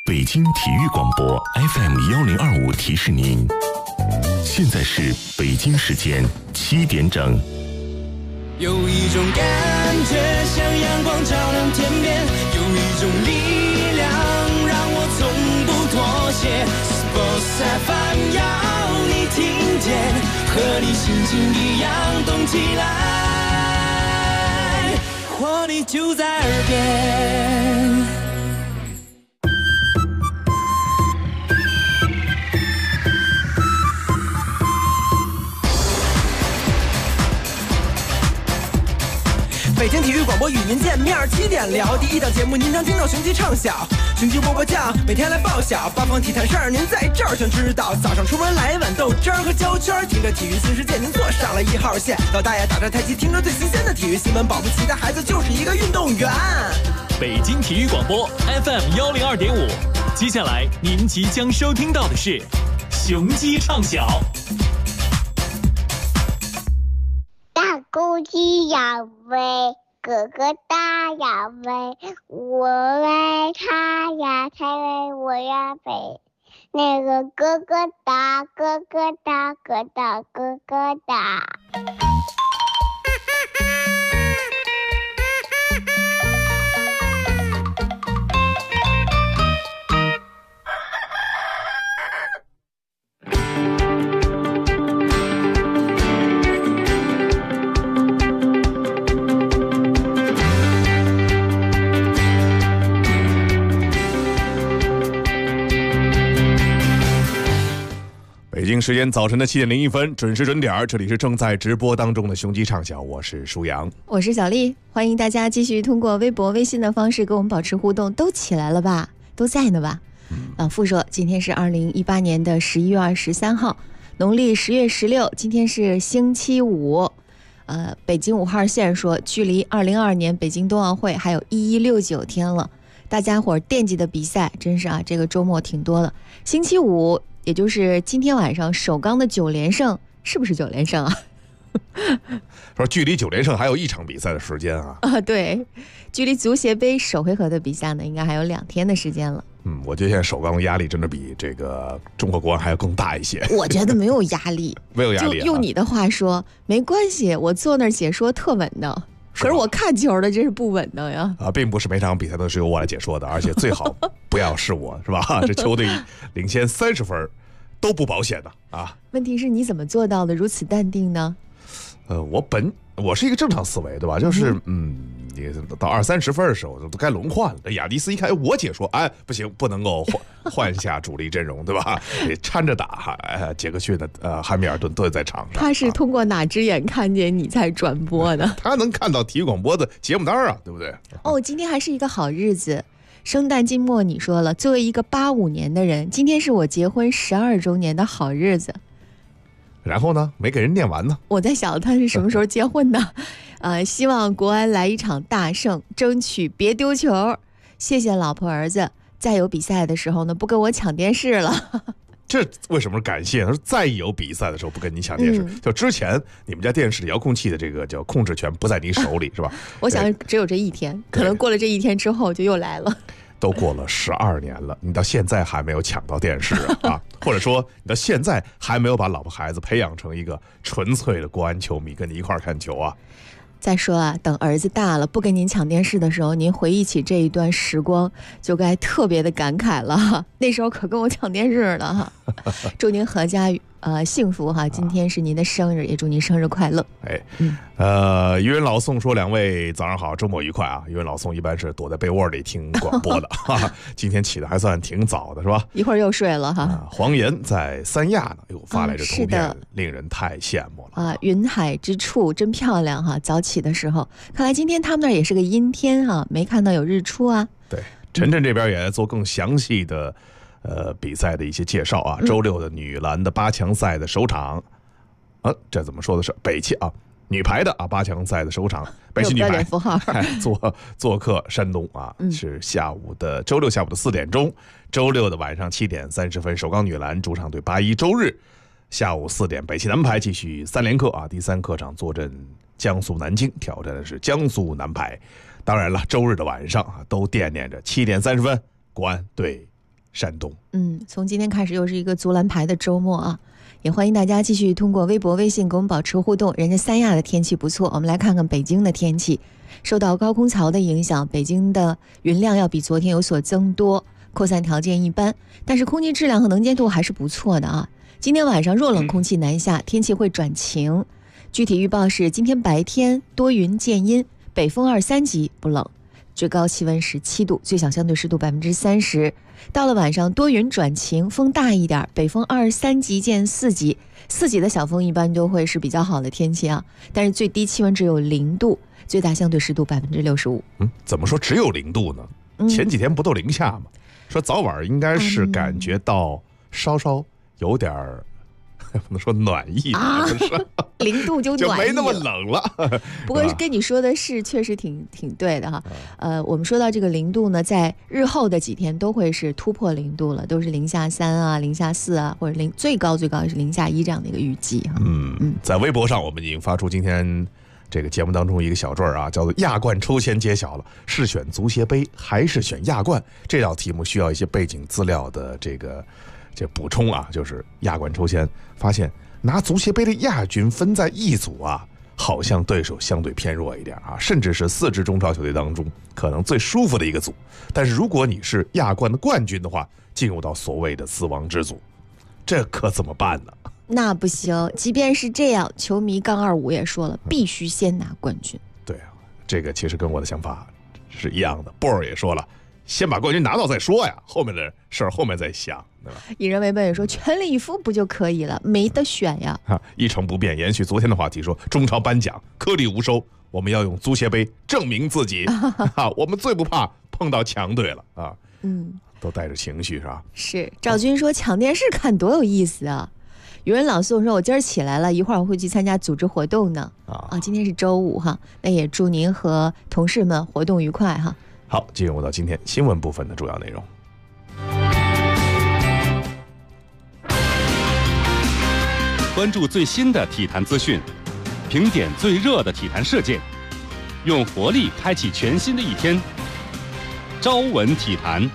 北京体育广播 FM1025提示您，现在是北京时间7点整。 有一种感觉像阳光照亮天边，有一种力量让我从不妥协。Sports FM 要你听见，和你心情一样动起来，活力就在耳边。北京体育广播与您见面，7点聊第一档节目，您将听到雄鸡唱晓，雄鸡波波酱，每天来报晓，八方体坛事儿您在这儿全知道。早上出门来一碗豆汁儿和焦圈，听着体育新世界，您坐上了1号线。老大爷打着太极，听着最新鲜的体育新闻，保不齐的孩子就是一个运动员。 北京体育广播 FM102.5，接下来您即将收听到的是雄鸡唱晓。 大公鸡要飞，哥哥大要飞，我为他呀，才为我呀飞。那个哥哥大，哥哥大，哥大哥哥大。 北京时间早晨的7点01分，准时准点，这里是正在直播当中的雄鸡唱晓，我是舒阳， 我是小丽，欢迎大家继续通过微博、微信的方式跟我们保持互动。都起来了吧？都在呢吧？老傅说，今天是2018年的11月23号，农历10月16，今天是星期五。北京5号线说，距离2022年北京冬奥会还有1169天了。大家伙惦记的比赛真是啊，这个周末挺多的。星期五，也就是今天晚上首钢的9连胜，是不是9连胜啊？ 说距离9连胜还有1场比赛的时间啊！ 对，距离足协杯首回合的比赛呢，应该还有2天的时间了。 我觉得现在首钢的压力真的比这个中国国安还要更大一些。 我觉得没有压力， 没有压力、 就用你的话说，没关系，我坐那儿解说特稳当。可是我看球的真是不稳当呀！ 并不是每场比赛都是由我来解说的，而且最好不要是我，是吧？这球队领先30分都不保险的啊！ 问题是你怎么做到的如此淡定呢？ 我是一个正常思维，对吧？就是你到20-30分的时候都该轮换了。雅迪斯一看，我解说，不行，不能够换下主力阵容，对吧？得掺着打。杰克逊的汉密尔顿都在场上。 他是通过哪只眼看见你才转播的？ 他能看到体育广播的节目单啊，对不对？ 今天还是一个好日子。圣诞季末，你说了，作为一个85年的人，今天是我结婚12周年的好日子。 然后呢，没给人念完呢。 我在想他是什么时候结婚的。希望国安来一场大胜，争取别丢球。谢谢老婆儿子，再有比赛的时候呢，不跟我抢电视了。 这为什么是感谢？他说再有比赛的时候不跟你抢电视，就之前你们家电视的遥控器的这个叫控制权不在你手里，是吧？ 我想只有这一天，可能过了这一天之后就又来了。 都过了12年了，你到现在还没有抢到电视啊？或者说你到现在还没有把老婆孩子培养成一个纯粹的国安球迷，跟你一块看球啊？ 再说啊，等儿子大了不跟您抢电视的时候，您回忆起这一段时光就该特别的感慨了。那时候可跟我抢电视了哈。祝您阖家幸福哈！今天是您的生日，也祝您生日快乐。 余文老宋说，2位早上好，周末愉快啊！余文老宋一般是躲在被窝里听广播的，今天起的还算挺早的，是吧？ 一会儿又睡了哈。 黄岩在三亚呢，发来这图片，令人太羡慕了啊！ 云海之处真漂亮哈！早起的时候，看来今天他们那儿也是个阴天哈，没看到有日出啊。 对，晨晨这边也在做更详细的比赛的一些介绍啊。周六的女篮的8强赛的首场，这怎么说的是北汽啊？女排的8强赛的首场，北汽女排做客山东啊，是周六下午的4点钟，周六的晚上7点30分，首钢女篮主场对81，周日下午4点，北汽男排继续3连客啊，第3客场坐镇江苏南京，挑战的是江苏男排。当然了，周日的晚上都惦念着7点30分，国安对山东。 从今天开始又是一个足篮排的周末啊，也欢迎大家继续通过微博、微信跟我们保持互动。人家三亚的天气不错，我们来看看北京的天气。受到高空槽的影响，北京的云量要比昨天有所增多，扩散条件一般，但是空气质量和能见度还是不错的啊。今天晚上弱冷空气南下，天气会转晴。具体预报是今天白天多云见阴，北风2、3级，不冷，最高气温17度，最小相对湿度30%。到了晚上多云转晴，风大一点，北风2、3级见4级，4级的小风一般都会是比较好的天气啊。但是最低气温只有0度，最大相对湿度65%。 怎么说只有0度呢？前几天不都零下吗？说早晚应该是感觉到稍稍有点不能说暖意啊 ，0度就暖意就没那么冷了。 不过跟你说的是确实挺对的哈。我们说到这个0度呢，在日后的几天都会是突破0度了，都是-3啊、-4啊，或者最高也是-1这样的一个预计哈。 在微博上我们已经发出今天这个节目当中一个小坠啊，叫做亚冠抽签揭晓了，是选足协杯还是选亚冠？这道题目需要一些背景资料的这补充啊，就是亚冠抽签发现拿足协杯的亚军分在一组啊，好像对手相对偏弱一点啊，甚至是4支中超球队当中可能最舒服的一个组。但是如果你是亚冠的冠军的话，进入到所谓的死亡之组，这可怎么办呢？ 那不行，即便是这样，球迷-25也说了，必须先拿冠军。 对啊，这个其实跟我的想法是一样的。波尔也说了，先把冠军拿到再说呀，后面的事儿后面再想，对吧？ 以人为本也说全力以赴不就可以了，没得选呀。 一成不变，延续昨天的话题说，中超颁奖颗粒无收，我们要用足协杯证明自己我们最不怕碰到强队了啊。都带着情绪是吧？ 是。赵军说抢电视看多有意思啊。有人老宋说，我今儿起来了，一会儿我会去参加组织活动呢。今天是周5哈，那也祝您和同事们活动愉快哈。 好，进入到今天新闻部分的主要内容。 关注最新的体坛资讯，评点最热的体坛事件，用活力开启全新的一天。朝闻体坛。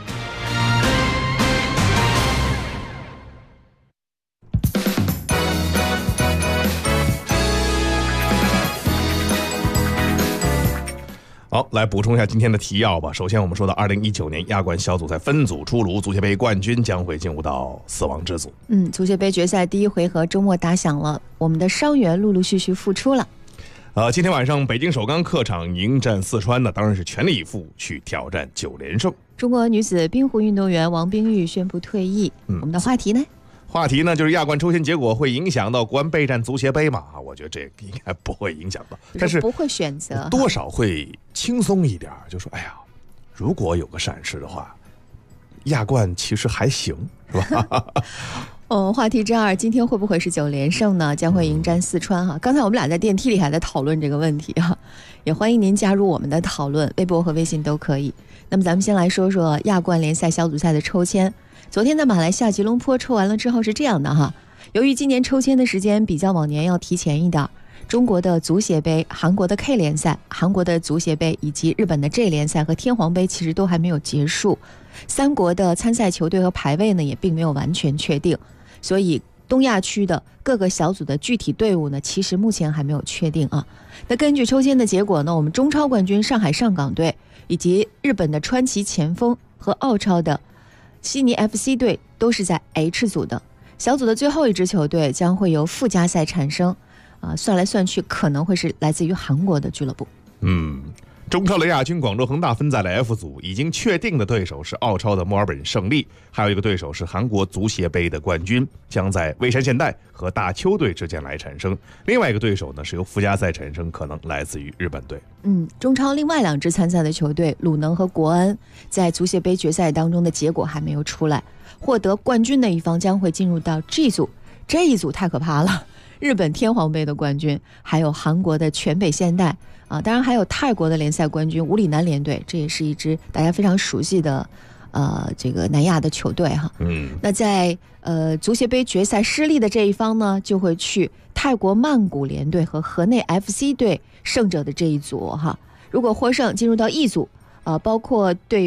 好，来补充一下今天的提要吧。首先我们说到2019年亚冠小组赛分组出炉，足协杯冠军将会进入到死亡之组。 足协杯决赛第1回合周末打响了，我们的伤员陆陆续续复出了。 今天晚上北京首钢客场迎战四川呢，当然是全力以赴去挑战9连胜。 中国女子冰壶运动员王冰玉宣布退役。我们的话题呢就是亚冠抽签结果会影响到国安备战足协杯嘛？我觉得这应该不会影响到，但是不会选择， 多少会轻松一点，就说哎呀，如果有个闪失的话，亚冠其实还行，是吧？ 话题之2，今天会不会是9连胜呢？将会迎战四川哈。刚才我们俩在电梯里还在讨论这个问题哈，也欢迎您加入我们的讨论，微博和微信都可以。那么咱们先来说说亚冠联赛小组赛的抽签。昨天在马来西亚吉隆坡抽完了之后是这样的哈，由于今年抽签的时间比较往年要提前一点，中国的足协杯、韩国的 K 联赛、韩国的足协杯以及日本的 J 联赛和天皇杯其实都还没有结束，3国的参赛球队和排位呢也并没有完全确定，所以东亚区的各个小组的具体队伍呢其实目前还没有确定啊。那根据抽签的结果呢，我们中超冠军上海上港队以及日本的川崎前锋和澳超的悉尼 FC 队都是在 H 组的，小组的最后一支球队将会由附加赛产生，算来算去可能会是来自于韩国的俱乐部。 中超的亚军广州恒大分在了 F 组，已经确定的对手是澳超的墨尔本胜利，还有一个对手是韩国足协杯的冠军，将在蔚山现代和大邱队之间来产生。另外一个对手呢是由附加赛产生，可能来自于日本队。 中超另外2支参赛的球队鲁能和国安在足协杯决赛当中的结果还没有出来，获得冠军的一方将会进入到 G 组，这一组太可怕了，日本天皇杯的冠军，还有韩国的全北现代当然还有泰国的联赛冠军武里南联队，这也是一支大家非常熟悉的这个南亚的球队哈。那在足协杯决赛失利的这一方呢，就会去泰国曼谷联队和河内 FC 队胜者的这一组哈。如果获胜进入到 E 组包括对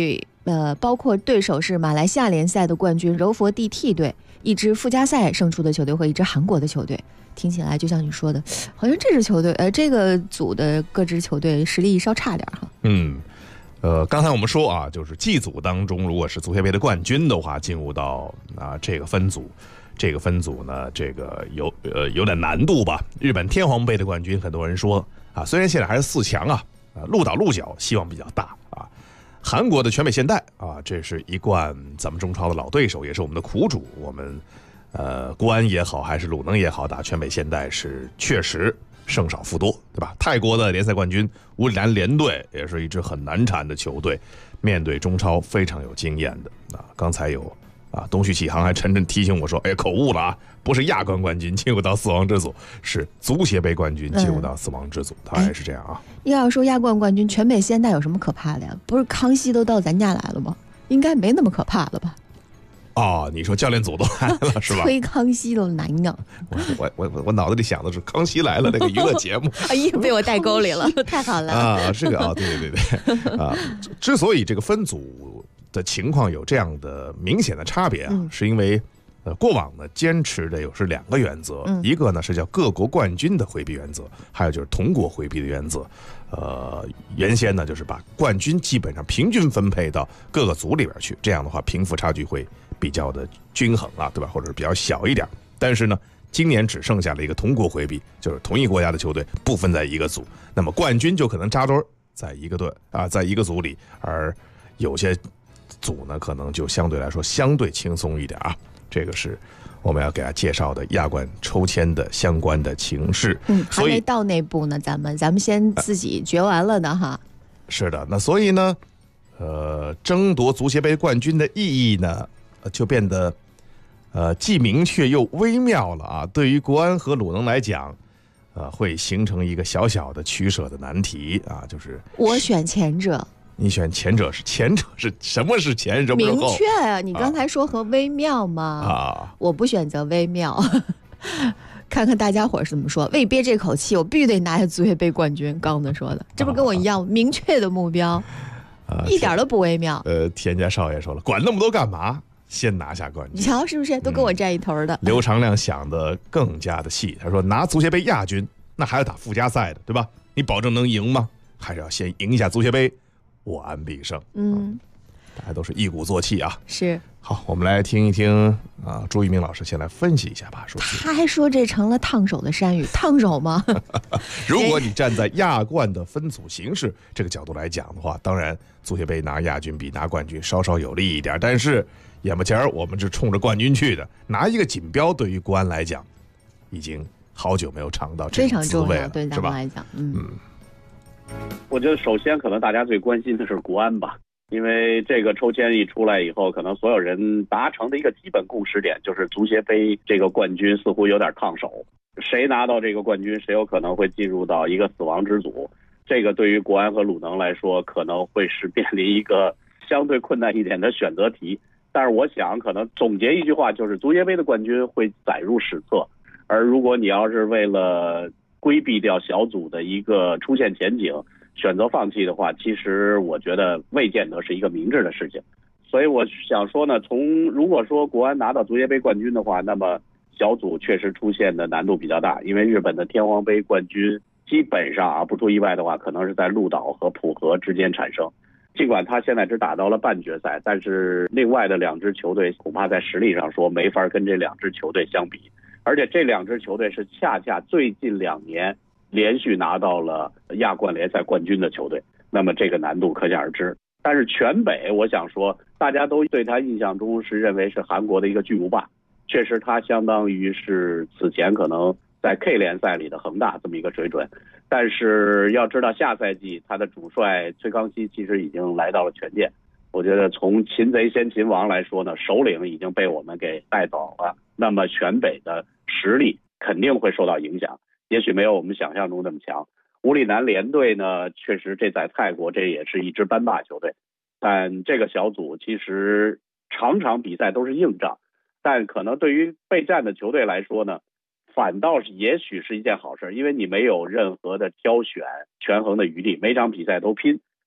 包括对手是马来西亚联赛的冠军柔佛 DT 队，一支附加赛胜出的球队和一支韩国的球队。听起来就像你说的，好像这支球队，这个组的各支球队实力稍差点哈。 刚才我们说啊，就是 G 组当中，如果是足协杯的冠军的话，进入到这个分组。这个分组呢，这个有点难度吧。日本天皇杯的冠军，很多人说啊，虽然现在还是4强啊，鹿岛鹿角希望比较大啊。韩国的全美现代啊，这是一贯咱们中超的老对手，也是我们的苦主。我们国安也好，还是鲁能也好，打全美现代是确实胜少负多，对吧？泰国的联赛冠军乌里南联队也是一支很难缠的球队，面对中超非常有经验的啊。刚才有东旭启航还沉提醒我说，口误了啊，不是亚冠冠军进入到死亡之组，是足协杯冠军进入到死亡之组，当然是这样啊。 要说亚冠冠军全美现代有什么可怕的呀？不是康熙都到咱家来了吗？应该没那么可怕了吧？ 你说教练组都来了是吧？ 崔康熙都来呢。 我脑子里想的是康熙来了那个娱乐节目， 哎呀，被我带沟里了，太好了这个对之所以这个分组的情况有这样的明显的差别是因为过往呢坚持的是2个原则，一个呢是叫各国冠军的回避原则，还有就是同国回避的原则。原先呢就是把冠军基本上平均分配到各个组里边去，这样的话贫富差距会比较的均衡对吧？或者是比较小一点。但是呢，今年只剩下了一个同国回避，就是同一国家的球队不分在一个组，那么冠军就可能扎堆在一个队在一个组里，而有些组呢可能就相对来说相对轻松一点这个是我们要给大家介绍的亚冠抽签的相关的情势。 还没到那步呢，咱们先自己决完了的哈。 是的，那所以呢，争夺足协杯冠军的意义呢，就变得既明确又微妙了对于国安和鲁能来讲，会形成一个小小的取舍的难题就是我选前者。 你选前者是什么是前什么是后？ 明确你刚才说和微妙嘛我不选择微妙看看大家伙是怎么说。为憋这口气，我必须得拿下足协杯冠军。刚才说的，这不跟我一样明确的目标一点都不微妙。 田家少爷说了，管那么多干嘛？先拿下冠军。 你瞧是不是都跟我站一头的？ 刘长亮想的更加的细，他说拿足协杯亚军，那还要打附加赛的，对吧？你保证能赢吗？还是要先赢一下足协杯？我安必胜。大家都是一鼓作气是。 好，我们来听一听朱一鸣老师先来分析一下吧。 他还说这成了烫手的山芋，烫手吗？ 如果你站在亚冠的分组形势这个角度来讲的话，当然足协杯拿亚军比拿冠军稍稍有利一点，但是眼巴前我们是冲着冠军去的，拿一个锦标对于国安来讲已经好久没有尝到这种滋味了， 对咱们来讲。 我觉得首先可能大家最关心的是国安吧，因为这个抽签一出来以后，可能所有人达成的一个基本共识点就是足协杯这个冠军似乎有点烫手，谁拿到这个冠军谁有可能会进入到一个死亡之组，这个对于国安和鲁能来说可能会是面临一个相对困难一点的选择题。但是我想可能总结一句话，就是足协杯的冠军会载入史册，而如果你要是为了规避掉小组的一个出现前景选择放弃的话，其实我觉得未见得是一个明智的事情。所以我想说呢，如果说国安拿到足协杯冠军的话，那么小组确实出现的难度比较大，因为日本的天皇杯冠军基本上不出意外的话，可能是在鹿岛和浦和之间产生。尽管他现在只打到了半决赛，但是另外的2支球队恐怕在实力上说没法跟这2支球队相比。而且这2支球队是恰恰最近2年连续拿到了亚冠联赛冠军的球队，那么这个难度可想而知。但是全北我想说，大家都对他印象中是认为是韩国的一个巨无霸，确实他相当于是此前可能在 K 联赛里的恒大这么一个水准。但是要知道下赛季他的主帅崔康熙其实已经来到了权健，我觉得从擒贼先擒王来说呢，首领已经被我们给带走了，那么全北的实力肯定会受到影响，也许没有我们想象中那么强。乌里南联队呢，确实这在泰国这也是一支班霸球队，但这个小组其实场场比赛都是硬仗，但可能对于备战的球队来说呢，反倒是也许是一件好事，因为你没有任何的挑选权衡的余地，每场比赛都拼，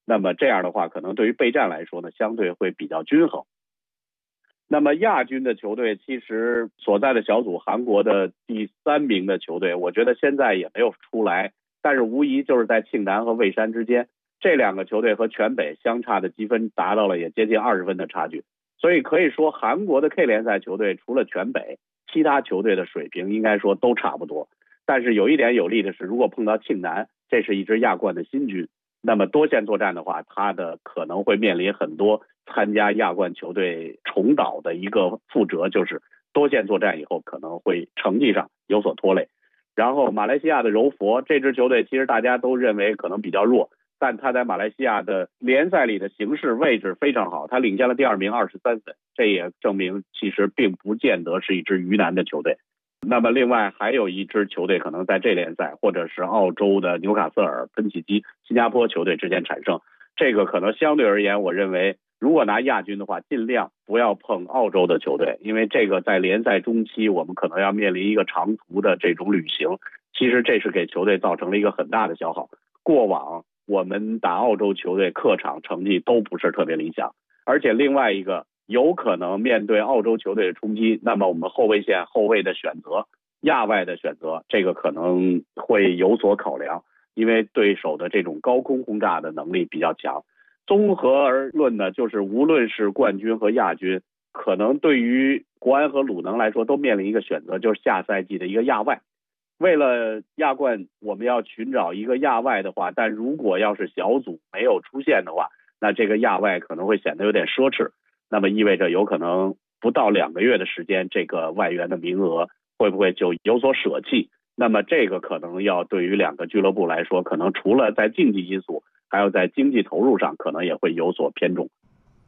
那么这样的话，可能对于备战来说呢，相对会比较均衡。那么亚军的球队其实所在的小组韩国的第3名的球队，我觉得现在也没有出来，但是无疑就是在庆南和蔚山之间，这2个球队和全北相差的积分达到了也接近20分的差距。所以可以说韩国的 K 联赛球队除了全北，其他球队的水平应该说都差不多。但是有一点有利的是，如果碰到庆南，这是一支亚冠的新军，那么多线作战的话，他的可能会面临很多参加亚冠球队重蹈的一个覆辙，就是多线作战以后可能会成绩上有所拖累。然后马来西亚的柔佛这支球队，其实大家都认为可能比较弱，但他在马来西亚的联赛里的形势位置非常好，他领先了第2名23分，这也证明其实并不见得是一支鱼腩的球队。那么另外还有一支球队可能在这联赛或者是澳洲的纽卡斯尔、喷气机、新加坡球队之间产生，这个可能相对而言，我认为如果拿亚军的话，尽量不要碰澳洲的球队，因为这个在联赛中期我们可能要面临一个长途的这种旅行，其实这是给球队造成了一个很大的消耗。过往我们打澳洲球队客场成绩都不是特别理想，而且另外一个有可能面对澳洲球队的冲击，那么我们后卫线后卫的选择、亚外的选择，这个可能会有所考量，因为对手的这种高空轰炸的能力比较强。综合而论呢，就是无论是冠军和亚军，可能对于国安和鲁能来说都面临一个选择，就是下赛季的一个亚外。为了亚冠我们要寻找一个亚外的话，但如果要是小组没有出现的话，那这个亚外可能会显得有点奢侈，那么意味着有可能不到2个月的时间，这个外援的名额会不会就有所舍弃？那么这个可能要对于2个俱乐部来说，可能除了在竞技因素，还有在经济投入上可能也会有所偏重。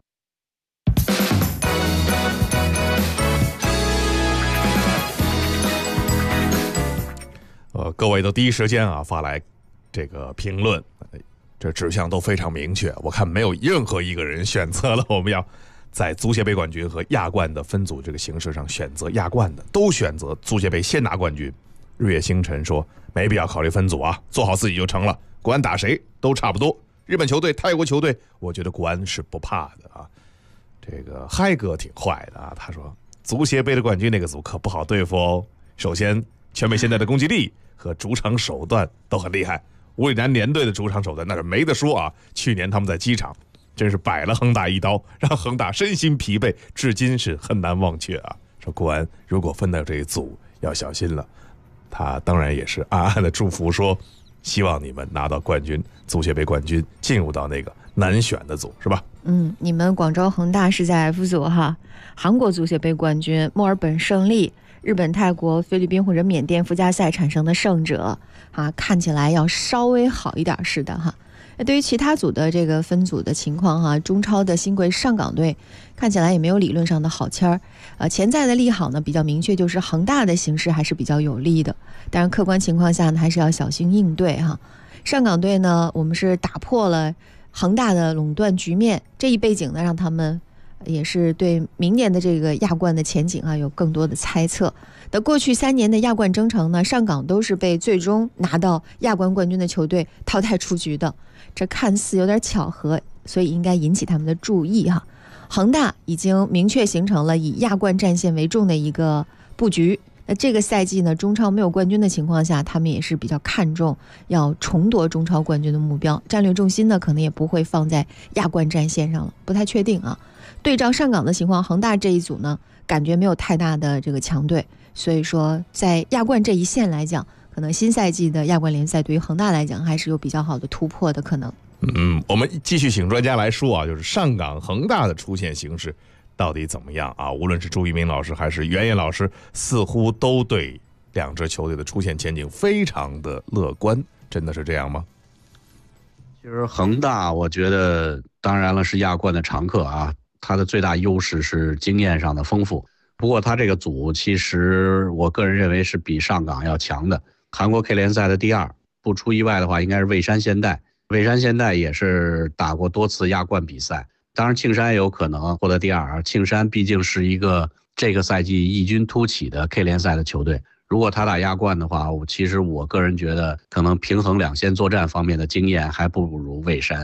各位都第一时间发来这个评论，这指向都非常明确。我看没有任何一个人选择了我们要在足协杯冠军和亚冠的分组这个形式上选择亚冠的，都选择足协杯先拿冠军。日月星辰说没必要考虑分组做好自己就成了，国安打谁都差不多。日本球队、泰国球队，我觉得国安是不怕的这个嗨哥挺坏的他说足协杯的冠军那个组可不好对付哦。首先，全美现在的攻击力和主场手段都很厉害，乌里南联队的主场手段那是没得说去年他们在机场真是摆了恒大一刀，让恒大身心疲惫，至今是很难忘却说国安如果分到这一组要小心了。他当然也是暗暗的祝福说，希望你们拿到冠军，足协杯冠军，进入到那个难选的组，是吧？ 你们广州恒大是在 F 组韩国足协杯冠军墨尔本胜利，日本、泰国、菲律宾或者缅甸附加赛产生的胜者看起来要稍微好一点似的对于其他组的这个分组的情况中超的新贵上港队看起来也没有理论上的好签儿潜在的利好呢比较明确，就是恒大的形势还是比较有利的，当然客观情况下呢还是要小心应对上港队呢，我们是打破了恒大的垄断局面，这一背景呢让他们也是对明年的这个亚冠的前景有更多的猜测。的过去3年的亚冠征程呢，上港都是被最终拿到亚冠冠军的球队淘汰出局的，这看似有点巧合，所以应该引起他们的注意恒大已经明确形成了以亚冠战线为重的一个布局，那这个赛季呢，中超没有冠军的情况下，他们也是比较看重要重夺中超冠军的目标，战略重心呢可能也不会放在亚冠战线上了，不太确定对照上港的情况，恒大这一组呢感觉没有太大的这个强队，所以说在亚冠这一线来讲，可能新赛季的亚冠联赛对于恒大来讲还是有比较好的突破的可能。 我们继续请专家来说就是上港恒大的出现形势到底怎么样无论是朱一鸣老师还是袁岩老师，似乎都对2支球队的出现前景非常的乐观，真的是这样吗？ 其实恒大我觉得当然了是亚冠的常客它的最大优势是经验上的丰富，不过它这个组其实我个人认为是比上港要强的。韩国 K 联赛的第2，不出意外的话应该是蔚山现代，蔚山现代也是打过多次亚冠比赛，当然庆山也有可能获得第2，庆山毕竟是一个这个赛季异军突起的 K 联赛的球队，如果他打亚冠的话，其实我个人觉得可能平衡2线作战方面的经验还不如蔚山。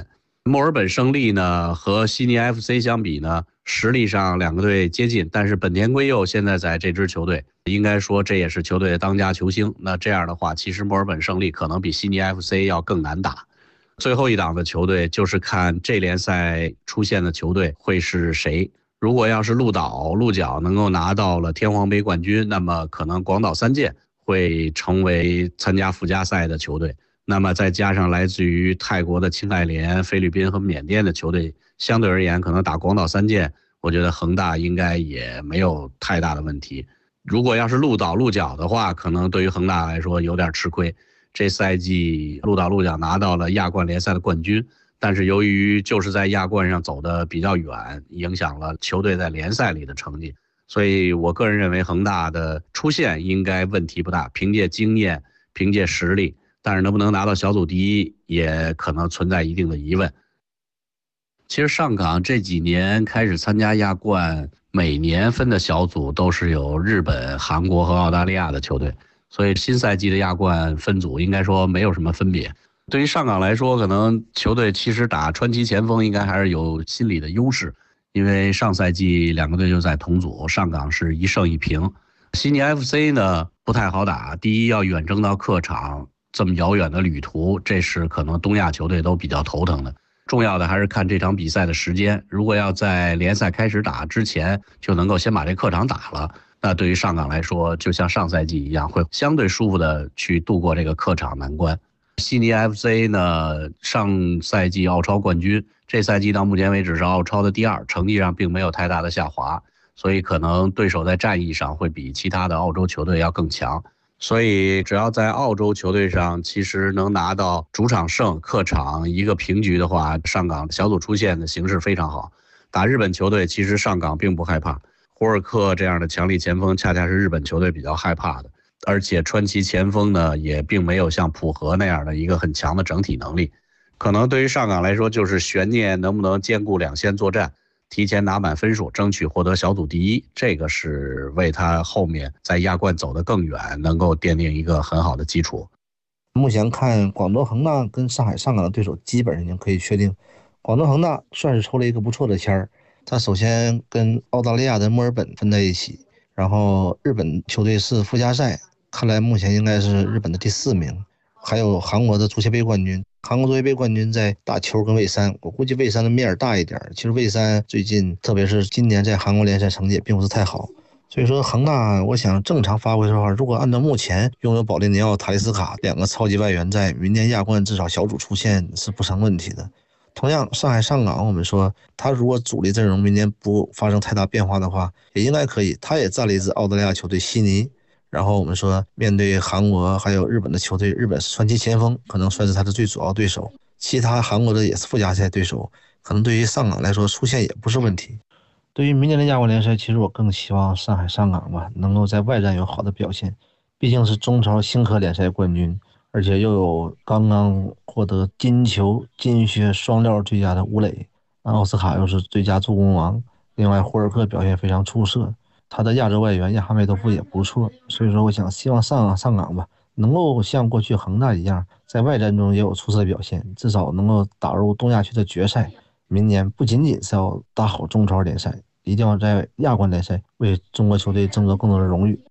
墨尔本胜利呢和悉尼 FC 相比呢，实力上两个队接近，但是本田圭佑现在在这支球队，应该说这也是球队的当家球星。那这样的话，其实墨尔本胜利可能比悉尼 FC 要更难打。最后一档的球队就是看这联赛出现的球队会是谁。如果要是鹿角能够拿到了天皇杯冠军，那么可能广岛三剑会成为参加附加赛的球队。那么再加上来自于泰国的青海联、菲律宾和缅甸的球队，相对而言可能打广岛三剑，我觉得恒大应该也没有太大的问题。如果要是鹿角的话，可能对于恒大来说有点吃亏。这赛季鹿角拿到了亚冠联赛的冠军，但是由于就是在亚冠上走得比较远，影响了球队在联赛里的成绩，所以我个人认为恒大的出线应该问题不大，凭借经验，凭借实力，但是能不能拿到小组第一也可能存在一定的疑问。其实上港这几年开始参加亚冠，每年分的小组都是有日本、韩国和澳大利亚的球队，所以新赛季的亚冠分组应该说没有什么分别。对于上港来说，可能球队其实打川崎前锋应该还是有心理的优势，因为上赛季两个队就在同组，上港是1胜1平。悉尼 FC 呢不太好打，第一要远征到客场，这么遥远的旅途，这是可能东亚球队都比较头疼的。重要的还是看这场比赛的时间，如果要在联赛开始打之前就能够先把这客场打了，那对于上港来说就像上赛季一样，会相对舒服的去度过这个客场难关。悉尼 FC 呢上赛季澳超冠军，这赛季到目前为止是澳超的第2，成绩上并没有太大的下滑，所以可能对手在战役上会比其他的澳洲球队要更强。所以只要在澳洲球队上其实能拿到主场胜，客场一个平局的话，上港小组出线的形势非常好。打日本球队其实上港并不害怕，胡尔克这样的强力前锋恰恰是日本球队比较害怕的，而且川崎前锋呢也并没有像浦和那样的一个很强的整体能力。可能对于上港来说就是悬念能不能兼顾两线作战，提前拿满分数，争取获得小组第一，这个是为他后面在亚冠走得更远能够奠定一个很好的基础。 目前看广州恒大跟上海上港的对手基本上已经可以确定，广州恒大算是抽了一个不错的签儿。他首先跟澳大利亚的墨尔本分在一起，然后日本球队是附加赛，看来目前应该是日本的第4名，还有韩国的足协杯冠军。韩国足协杯冠军在打球跟蔚山，我估计蔚山的面大一点，其实蔚山最近特别是今年在韩国联赛成绩也并不是太好，所以说恒大我想正常发挥的话，如果按照目前拥有保利尼奥、塔利斯卡2个超级外援，在明年亚冠至少小组出线是不成问题的。同样上海上港，我们说他如果主力阵容明年不发生太大变化的话，也应该可以。他也占了一支澳大利亚球队悉尼，然后我们说面对韩国还有日本的球队，日本是川崎前锋可能算是他的最主要对手，其他韩国的也是附加赛对手，可能对于上港来说出线也不是问题。对于明年的亚冠联赛，其实我更希望上海上港吧能够在外战有好的表现，毕竟是中超星河联赛冠军，而且又有刚刚获得金球金靴双料最佳的吴磊，奥斯卡又是最佳助攻王，另外霍尔克表现非常出色，他的亚洲外援亚哈梅多夫也不错，所以说我想希望上港吧能够像过去恒大一样，在外战中也有出色表现，至少能够打入东亚区的决赛。明年不仅仅是要打好中超联赛，一定要在亚冠联赛为中国球队争得更多的荣誉。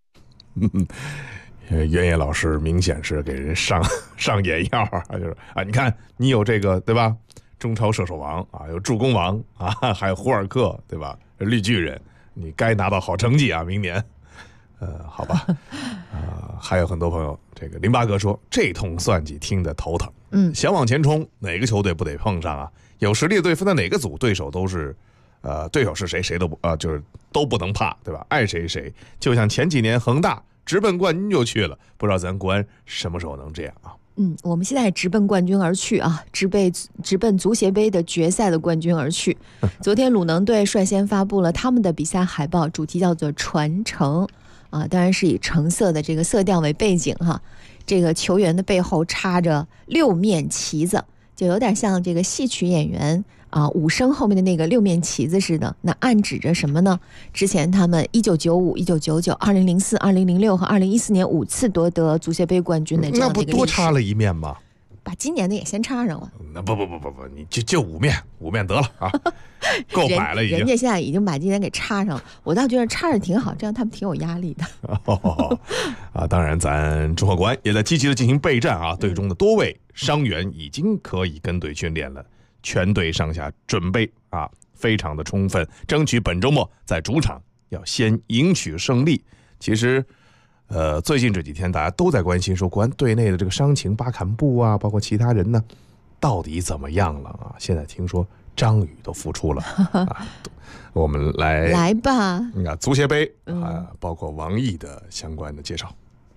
袁野老师明显是给人上眼药啊，就是啊，你看你有这个对吧？中超射手王啊，有助攻王啊，还有胡尔克对吧？绿巨人，你该拿到好成绩啊，明年。好吧，还有很多朋友，这个林八哥说这通算计听得头疼。想往前冲，哪个球队不得碰上啊？有实力的队分到哪个组，对手都是，对手是谁谁都不就是都不能怕，对吧？爱谁谁。就像前几年恒大直奔冠军就去了，不知道咱国安什么时候能这样啊？ 我们现在直奔冠军而去啊，直奔足协杯的决赛的冠军而去。昨天鲁能队率先发布了他们的比赛海报，主题叫做传承啊，当然是以橙色的这个色调为背景哈。这个球员的背后插着6面旗子，就有点像这个戏曲演员武生后面的那个6面旗子似的。那暗指着什么呢？之前他们1995、1999、2004、2006和2014年5次夺得足协杯冠军的这样的一个历史。 那不多插了一面吗？ 把今年的也先插上了。 那不，你就五面得了啊，够摆了已经。 人家现在已经把今年给插上了，我倒觉得插着挺好，这样他们挺有压力的。 当然，咱中赫国安也在积极的进行备战啊，队中的多位伤员已经可以跟队训练了，全队上下准备啊，非常的充分，争取本周末在主场要先赢取胜利。其实。最近这几天大家都在关心说国安队内的这个伤情，巴坎布啊，包括其他人呢，到底怎么样了啊？现在听说张宇都复出了啊，我们来吧。 足协杯啊，包括王毅的相关的介绍。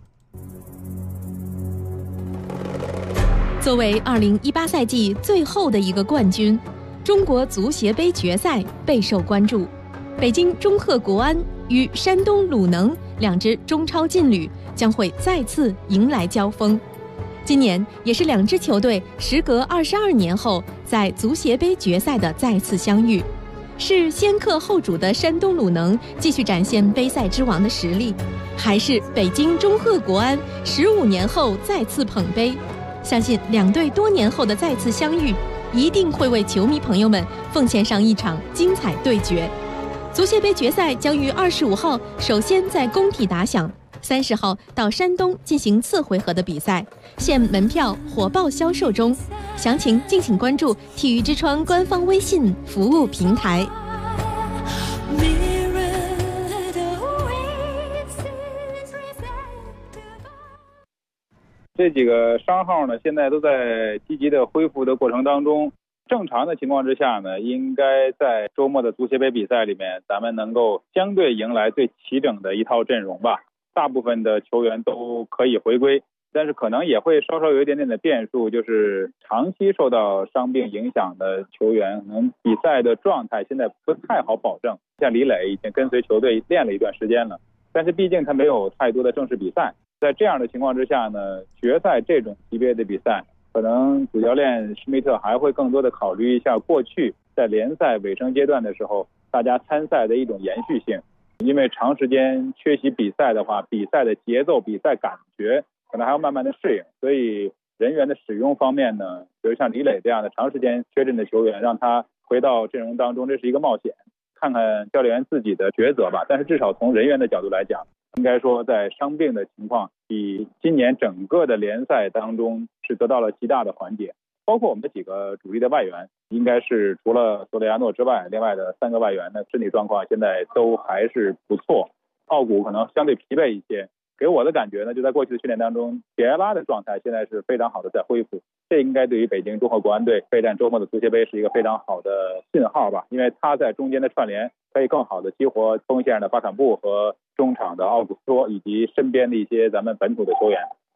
作为2018赛季最后的一个冠军，中国足协杯决赛备受关注。北京中赫国安与山东鲁能两支中超劲旅将会再次迎来交锋。今年也是两支球队时隔22年后在足协杯决赛的再次相遇，是先客后主的山东鲁能继续展现杯赛之王的实力，还是北京中赫国安15年后再次捧杯？相信两队多年后的再次相遇，一定会为球迷朋友们奉献上一场精彩对决。足协杯决赛将于25号首先在工体打响，30号到山东进行次回合的比赛，现门票火爆销售中，详情敬请关注体育之窗官方微信服务平台。 这几个伤号呢，现在都在积极的恢复的过程当中。正常的情况之下呢，应该在周末的足协杯比赛里面，咱们能够相对迎来最齐整的一套阵容吧。大部分的球员都可以回归，但是可能也会稍稍有一点点的变数，就是长期受到伤病影响的球员，可能比赛的状态现在不太好保证。像李磊已经跟随球队练了一段时间了，但是毕竟他没有太多的正式比赛。在这样的情况之下呢，决赛这种级别的比赛，可能主教练施密特还会更多的考虑一下过去在联赛尾声阶段的时候大家参赛的一种延续性，因为长时间缺席比赛的话，比赛的节奏、比赛感觉可能还要慢慢的适应，所以人员的使用方面呢，比如像李磊这样的长时间缺阵的球员，让他回到阵容当中，这是一个冒险，看看教练员自己的抉择吧。但是至少从人员的角度来讲，应该说在伤病的情况比今年整个的联赛当中是得到了极大的缓解。包括我们的几个主力的外援，应该是除了索雷亚诺之外，另外的3个外援的身体状况现在都还是不错。奥古可能相对疲惫一些，给我的感觉呢，就在过去的训练当中，铁埃拉的状态现在是非常好的在恢复，这应该对于北京中赫国安队备战周末的足协杯是一个非常好的信号吧，因为他在中间的串联可以更好的激活锋线的巴坎布和中场的奥古斯托以及身边的一些咱们本土的球员。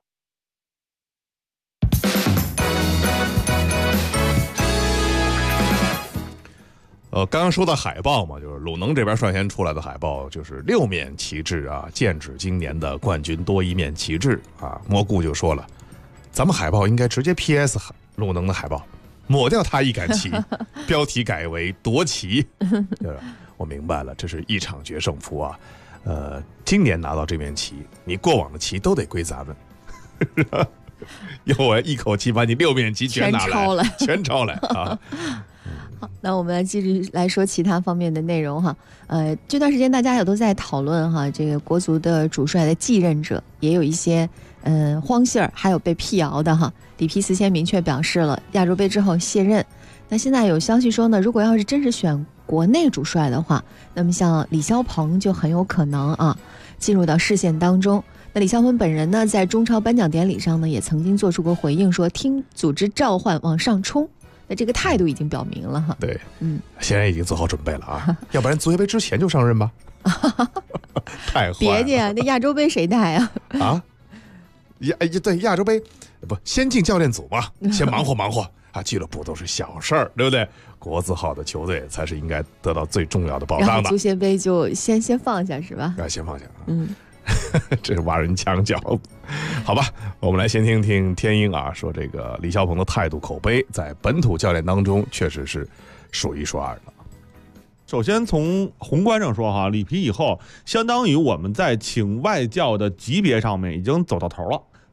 刚刚说到海报嘛，就是鲁能这边率先出来的海报就是6面旗帜啊，剑指今年的冠军多一面旗帜啊。蘑菇就说了，咱们海报应该直接 PS 鲁能的海报，抹掉他一杆旗，标题改为夺旗。我明白了，这是一场决胜负啊。今年拿到这面旗，你过往的旗都得归咱们。要我一口气把你6面旗全拿来，全抄来啊！ 好，那我们继续来说其他方面的内容哈。这段时间大家也都在讨论哈，这个国足的主帅的继任者也有一些荒信儿，还有被辟谣的哈。里皮事先明确表示了，亚洲杯之后卸任。那现在有消息说呢，如果要是真是选国内主帅的话，那么像李霄鹏就很有可能啊进入到视线当中。那李霄鹏本人呢，在中超颁奖典礼上呢，也曾经做出过回应，说听组织召唤往上冲。那这个态度已经表明了哈。 对，现在已经做好准备了啊，要不然足协杯之前就上任吧。太坏了！ 别介啊，那亚洲杯谁带啊？ 啊，对，亚洲杯不先进教练组嘛，先忙活忙活啊，俱乐部都是小事儿，对不对？国字号的球队才是应该得到最重要的保障的。 然后足协杯就先放下是吧？ 先放下。这是挖人墙角。好吧，我们来先听听天鹰啊说，这个李霄鹏的态度口碑在本土教练当中确实是数一数二的。 首先从宏观上说哈，里皮以后相当于我们在请外教的级别上面已经走到头了。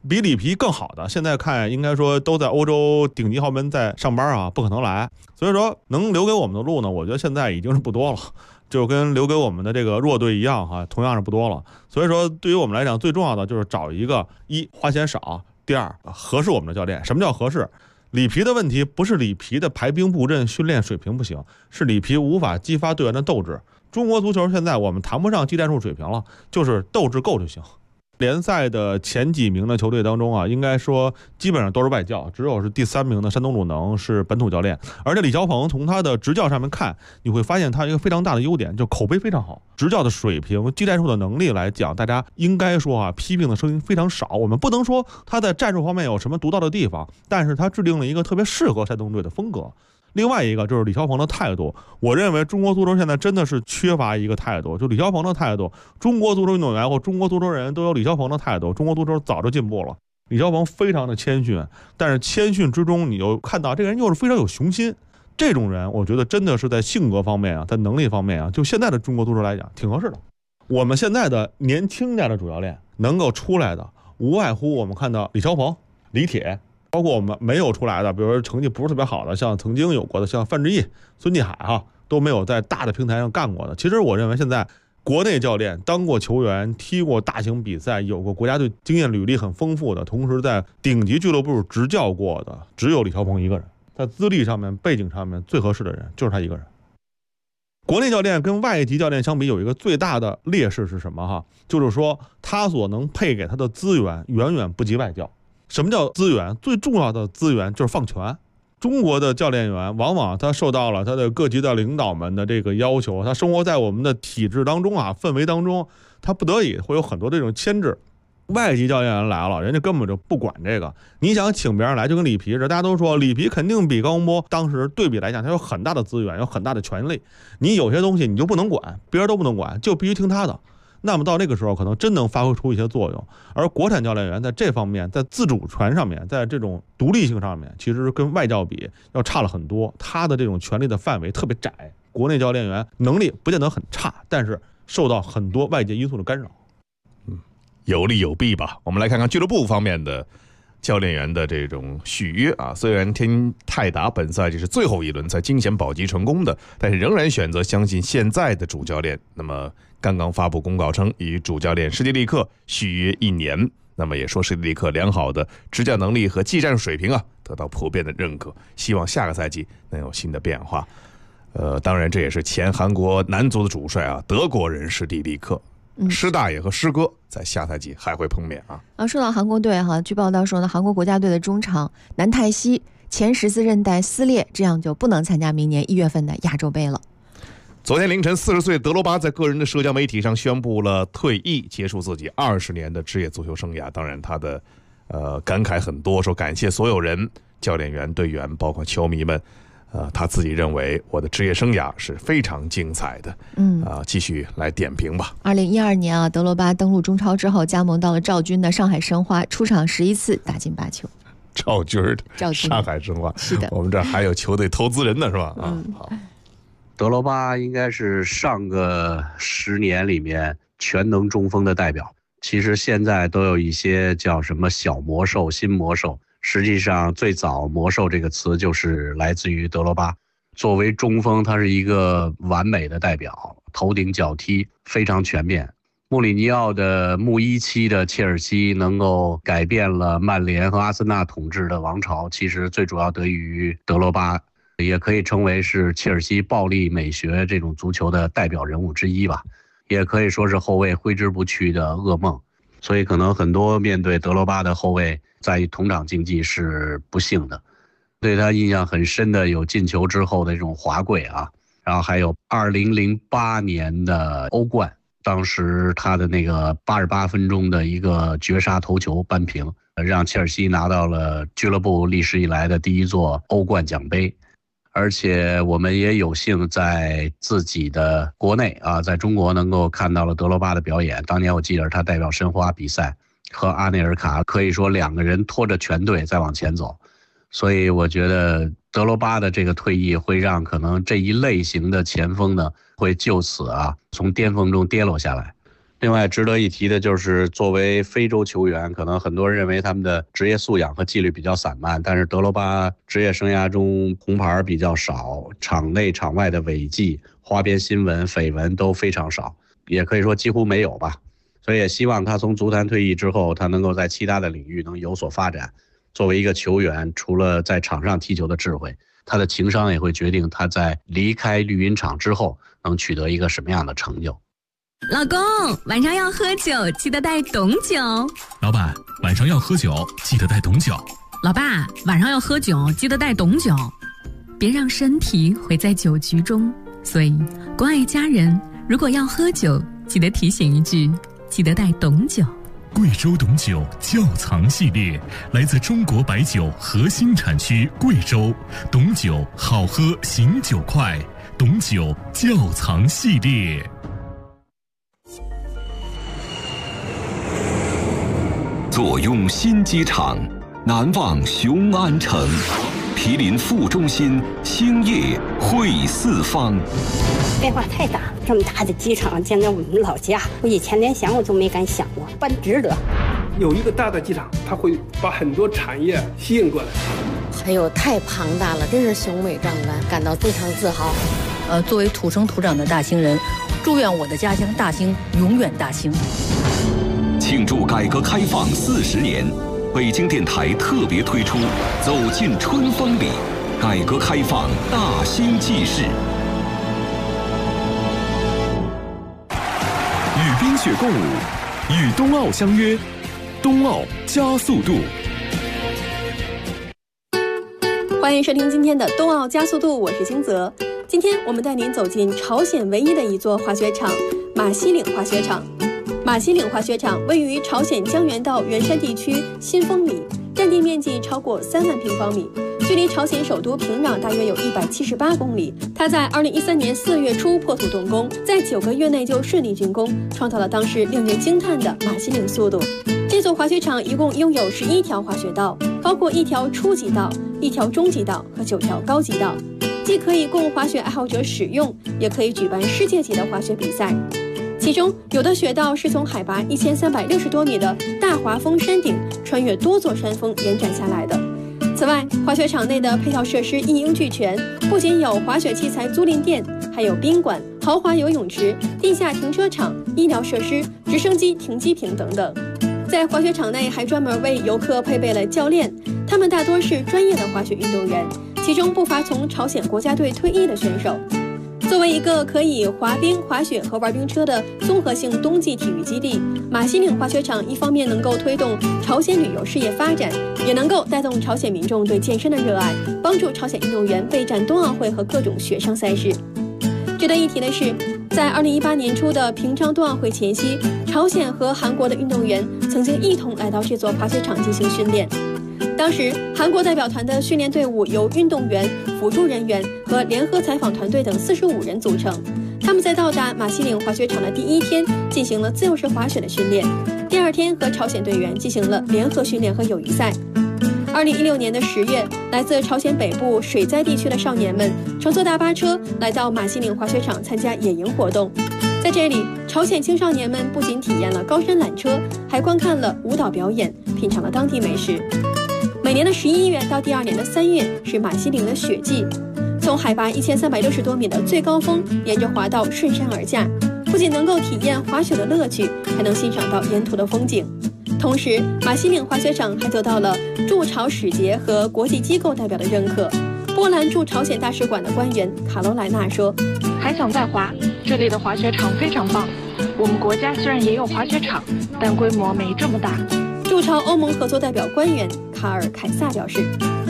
比里皮更好的，现在看应该说都在欧洲顶级豪门在上班啊，不可能来。所以说能留给我们的路呢，我觉得现在已经是不多了，就跟留给我们的这个弱队一样哈，同样是不多了。所以说对于我们来讲，最重要的就是找一个花钱少，第二合适我们的教练。什么叫合适？里皮的问题不是里皮的排兵布阵训练水平不行，是里皮无法激发队员的斗志。中国足球现在我们谈不上技战术水平了，就是斗志够就行。联赛的前几名的球队当中啊，应该说基本上都是外教，只有是第3名的山东鲁能是本土教练。而且李霄鹏从他的执教上面看，你会发现他一个非常大的优点，就口碑非常好，执教的水平、技战术的能力来讲，大家应该说啊，批评的声音非常少。我们不能说他在战术方面有什么独到的地方，但是他制定了一个特别适合山东队的风格。另外一个就是李霄鹏的态度，我认为中国足球现在真的是缺乏一个态度，就李霄鹏的态度，中国足球运动员或中国足球人都有李霄鹏的态度，中国足球早就进步了。李霄鹏非常的谦逊，但是谦逊之中你又看到这个人又是非常有雄心，这种人我觉得真的是在性格方面啊，在能力方面啊，就现在的中国足球来讲挺合适的。我们现在的年轻家的主教练能够出来的，无外乎我们看到李霄鹏、李铁，包括我们没有出来的，比如说成绩不是特别好的，像曾经有过的像范志毅、孙继海哈，都没有在大的平台上干过的。其实我认为现在国内教练当过球员、踢过大型比赛、有过国家队经验履历很丰富的，同时在顶级俱乐部执教过的，只有李霄鹏一个人。在资历上面、背景上面最合适的人就是他一个人。国内教练跟外籍教练相比，有一个最大的劣势是什么哈？就是说他所能配给他的资源远远不及外教。什么叫资源？最重要的资源就是放权。中国的教练员往往他受到了他的各级的领导们的这个要求，他生活在我们的体制当中啊，氛围当中，他不得已会有很多这种牵制。外籍教练员来了，人家根本就不管这个。你想请别人来，就跟里皮似的，大家都说里皮肯定比高洪波当时对比来讲，他有很大的资源，有很大的权利。你有些东西你就不能管，别人都不能管，就必须听他的。那么到那个时候可能真能发挥出一些作用。而国产教练员在这方面，在自主权上面，在这种独立性上面，其实跟外教比要差了很多。他的这种权力的范围特别窄，国内教练员能力不见得很差，但是受到很多外界因素的干扰。 有利有弊吧。我们来看看俱乐部方面的教练员的这种续约啊。虽然天泰达本赛季是最后一轮才惊险保级成功的，但是仍然选择相信现在的主教练。那么刚刚发布公告称，与主教练施蒂利克续约1年。那么也说施蒂利克良好的执教能力和技战水平啊，得到普遍的认可，希望下个赛季能有新的变化。当然这也是前韩国男足的主帅啊，德国人施蒂利克。施大爷和施哥在下赛季还会碰面啊。 说到韩国队哈，据报道说呢，韩国国家队的中场南泰熙前14韧带撕裂，这样就不能参加明年1月份的亚洲杯了。 昨天凌晨，40岁德罗巴在个人的社交媒体上宣布了退役，结束自己20年的职业足球生涯。当然他的感慨很多，说感谢所有人，教练员、队员，包括球迷们。他自己认为我的职业生涯是非常精彩的。继续来点评吧。 2012年啊，德罗巴登陆中超之后，加盟到了赵军的上海申花，出场11次，打进8球。 赵军的上海申花， 是的， 我们这还有球队投资人呢，是吧？好。 德罗巴应该是上个10年里面全能中锋的代表。其实现在都有一些叫什么小魔兽、新魔兽。实际上最早魔兽这个词就是来自于德罗巴。作为中锋，他是一个完美的代表，头顶脚踢非常全面。穆里尼奥的穆1期的切尔西能够改变了曼联和阿森纳统治的王朝，其实最主要得益于德罗巴，也可以称为是切尔西暴力美学这种足球的代表人物之一吧，也可以说是后卫挥之不去的噩梦。所以可能很多面对德罗巴的后卫在同场竞技是不幸的。对他印象很深的有进球之后的这种滑跪啊，然后还有2008年的欧冠，当时他的那个88分钟的一个绝杀头球扳平，让切尔西拿到了俱乐部历史以来的第1座欧冠奖杯。而且我们也有幸在自己的国内啊，在中国能够看到了德罗巴的表演。当年我记得他代表申花比赛，和阿内尔卡可以说2个人拖着全队在往前走。所以我觉得德罗巴的这个退役会让可能这一类型的前锋呢，会就此啊从巅峰中跌落下来。 另外值得一提的就是，作为非洲球员，可能很多人认为他们的职业素养和纪律比较散漫，但是德罗巴职业生涯中红牌比较少，场内场外的违纪、花边新闻、绯闻都非常少，也可以说几乎没有吧。所以也希望他从足坛退役之后，他能够在其他的领域能有所发展。作为一个球员，除了在场上踢球的智慧，他的情商也会决定他在离开绿茵场之后能取得一个什么样的成就。 老公，晚上要喝酒，记得带董酒。 老板，晚上要喝酒，记得带董酒。 老爸，晚上要喝酒，记得带董酒。别让身体毁在酒局中。所以，关爱家人，如果要喝酒，记得提醒一句，记得带董酒。 贵州董酒窖藏系列来自中国白酒核心产区贵州，董酒好喝醒酒快，董酒窖藏系列。 坐拥新机场，难忘雄安城，毗邻副中心，兴业汇四方。 变化太大，这么大的机场建在我们老家，我以前连想我都没敢想过，办值得。 有一个大的机场，它会把很多产业吸引过来。 还有太庞大了，真是雄伟壮观，感到非常自豪。 作为土生土长的大兴人，祝愿我的家乡大兴永远大兴。 庆祝改革开放40年，北京电台特别推出《走进春风里》，改革开放大兴纪事。 与冰雪共舞，与冬奥相约，冬奥加速度。 欢迎收听今天的冬奥加速度，我是金泽。今天我们带您走进朝鲜唯一的一座滑雪场——马西岭滑雪场。马西岭滑雪场位于朝鲜江原道元山地区新丰里，占地面积超过3万平方米，距离朝鲜首都平壤大约有178公里。它在2013年4月初破土动工，在9个月内就顺利竣工，创造了当时令人惊叹的马西岭速度。这座滑雪场一共拥有11条滑雪道，包括1条初级道、1条中级道和9条高级道，既可以供滑雪爱好者使用，也可以举办世界级的滑雪比赛。其中有的雪道是从海拔1360多米的大华峰山顶穿越多座山峰延展下来的。此外，滑雪场内的配套设施一应俱全，不仅有滑雪器材租赁店，还有宾馆、豪华游泳池、地下停车场、医疗设施、直升机停机坪等等。在滑雪场内还专门为游客配备了教练，他们大多是专业的滑雪运动员，其中不乏从朝鲜国家队退役的选手。作为一个可以滑冰、滑雪和玩冰车的综合性冬季体育基地，马西岭滑雪场一方面能够推动朝鲜旅游事业发展，也能够带动朝鲜民众对健身的热爱，帮助朝鲜运动员备战冬奥会和各种雪上赛事。值得一提的是，在2018年初的平昌冬奥会前夕，朝鲜和韩国的运动员曾经一同来到这座滑雪场进行训练。当时，韩国代表团的训练队伍由运动员、辅助人员和联合采访团队等45人组成。他们在到达马西岭滑雪场的第1天进行了自由式滑雪的训练，第2天和朝鲜队员进行了联合训练和友谊赛。2016年的10月，来自朝鲜北部水灾地区的少年们乘坐大巴车来到马西岭滑雪场参加野营活动。在这里，朝鲜青少年们不仅体验了高山缆车，还观看了舞蹈表演，品尝了当地美食。每年的11月到第2年的3月是马西岭的雪季，从海拔1360多米的最高峰沿着滑道顺山而下，不仅能够体验滑雪的乐趣，还能欣赏到沿途的风景。同时，马西岭滑雪场还得到了驻朝使节和国际机构代表的认可。波兰驻朝鲜大使馆的官员卡罗莱娜说：“ 还想再滑，这里的滑雪场非常棒。我们国家虽然也有滑雪场，但规模没这么大。” 驻朝欧盟合作代表官员卡尔凯撒表示：“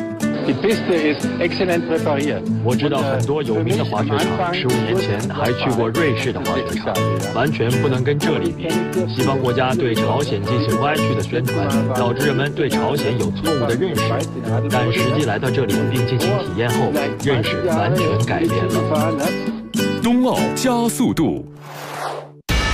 我知道很多有名的滑雪场，15年前还去过瑞士的滑雪场，完全不能跟这里比。西方国家对朝鲜进行歪曲的宣传，导致人们对朝鲜有错误的认识，但实际来到这里并进行体验后，认识完全改变了。” 冬奥加速度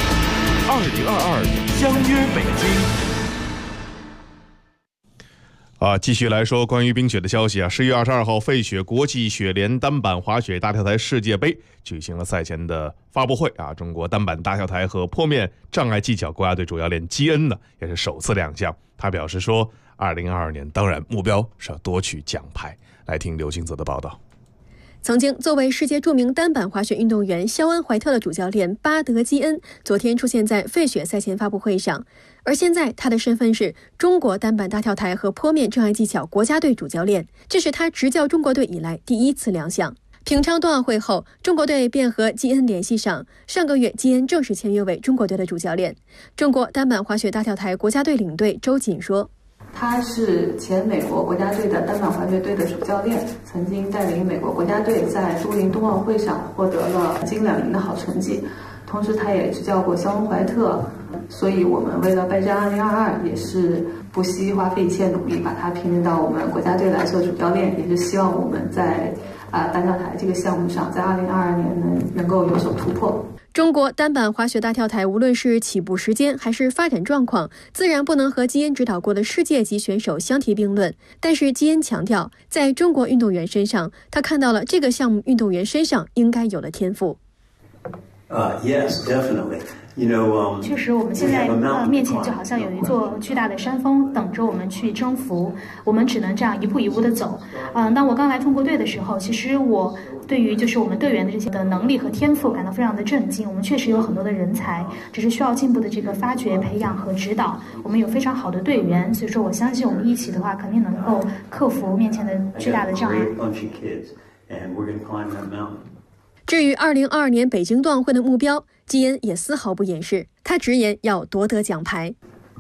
，2022相约北京。 继续来说关于冰雪的消息啊。10月22号，费雪国际雪联单板滑雪大跳台世界杯举行了赛前的发布会啊。中国单板大跳台和坡面障碍技巧国家队主教练基恩呢，也是首次亮相。他表示说，2022年当然目标是要夺取奖牌。来听刘星泽的报道。 曾经作为世界著名单板滑雪运动员肖恩·怀特的主教练巴德·基恩昨天出现在费雪赛前发布会上，而现在他的身份是中国单板大跳台和坡面障碍技巧国家队主教练，这是他执教中国队以来第一次亮相。平昌冬奥会后，中国队便和基恩联系上，上个月基恩正式签约为中国队的主教练。中国单板滑雪大跳台国家队领队周瑾说， 他是前美国国家队的单板滑雪队的主教练，曾经带领美国国家队在都灵冬奥会上获得了金2银的好成绩，同时他也执教过肖恩·怀特，所以我们为了备战2022也是不惜花费一切努力把他聘任到我们国家队来做主教练，也是希望我们在大跳台这个项目上在2022年能够有所突破。 中国单板滑雪大跳台无论是起步时间还是发展状况，自然不能和基恩指导过的世界级选手相提并论。但是基恩强调，在中国运动员身上，他看到了这个项目运动员身上应该有的天赋。 Yes, definitely. 确实，我们现在面前就好像有一座巨大的山峰等着我们去征服，我们只能这样一步一步的走。当我刚来中国队的时候，其实我对于就是我们队员的这些的能力和天赋感到非常的震惊。我们确实有很多的人才，只是需要进一步的这个发掘、培养和指导。我们有非常好的队员，所以说我相信我们一起的话，肯定能够克服面前的巨大的障碍。 至于2022年北京冬奥会的目标，基恩也丝毫不掩饰，他直言要夺得奖牌。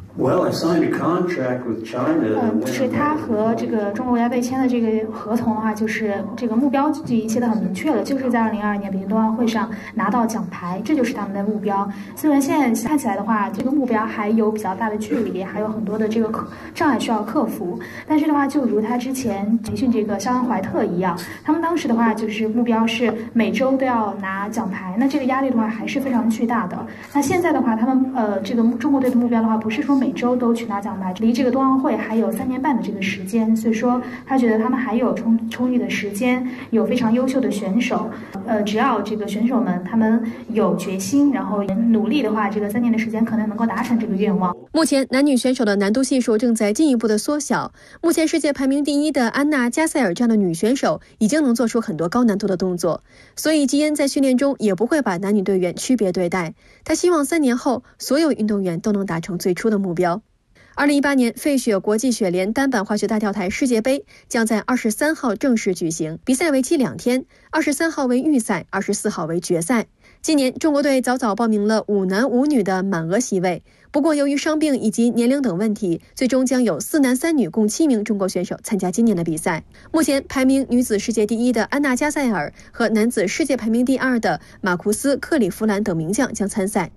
是他和这个中国国家队签的这个合同的话，就是这个目标就已经写得很明确了，就是在2022年北京冬奥会上拿到奖牌，这就是他们的目标。虽然现在看起来的话，这个目标还有比较大的距离，还有很多的这个障碍需要克服，但是的话，就如他之前培训这个肖恩·怀特一样，他们当时的话就是目标是每周都要拿奖牌，那这个压力的话还是非常巨大的。那现在的话，他们这个中国队的目标的话，不是说每周都去拿奖牌，离这个冬奥会还有3年半的这个时间，所以说他觉得他们还有充裕的时间，有非常优秀的选手。只要这个选手们他们有决心，然后努力的话，这个3年的时间可能能够达成这个愿望。 目前男女选手的难度系数正在进一步的缩小。目前世界排名第1的安娜·加塞尔这样的女选手已经能做出很多高难度的动作，所以基恩在训练中也不会把男女队员区别对待。他希望3年后所有运动员都能达成最初的目标。2018年费雪国际雪联单板滑雪大跳台世界杯将在23号正式举行，比赛为期2天，23号为预赛，24号为决赛。今年中国队早早报名了5男5女的满额席位，不过由于伤病以及年龄等问题，最终将有4男3女共7名中国选手参加今年的比赛。目前排名女子世界第1的安娜·加塞尔和男子世界排名第2的马库斯·克里夫兰等名将将参赛。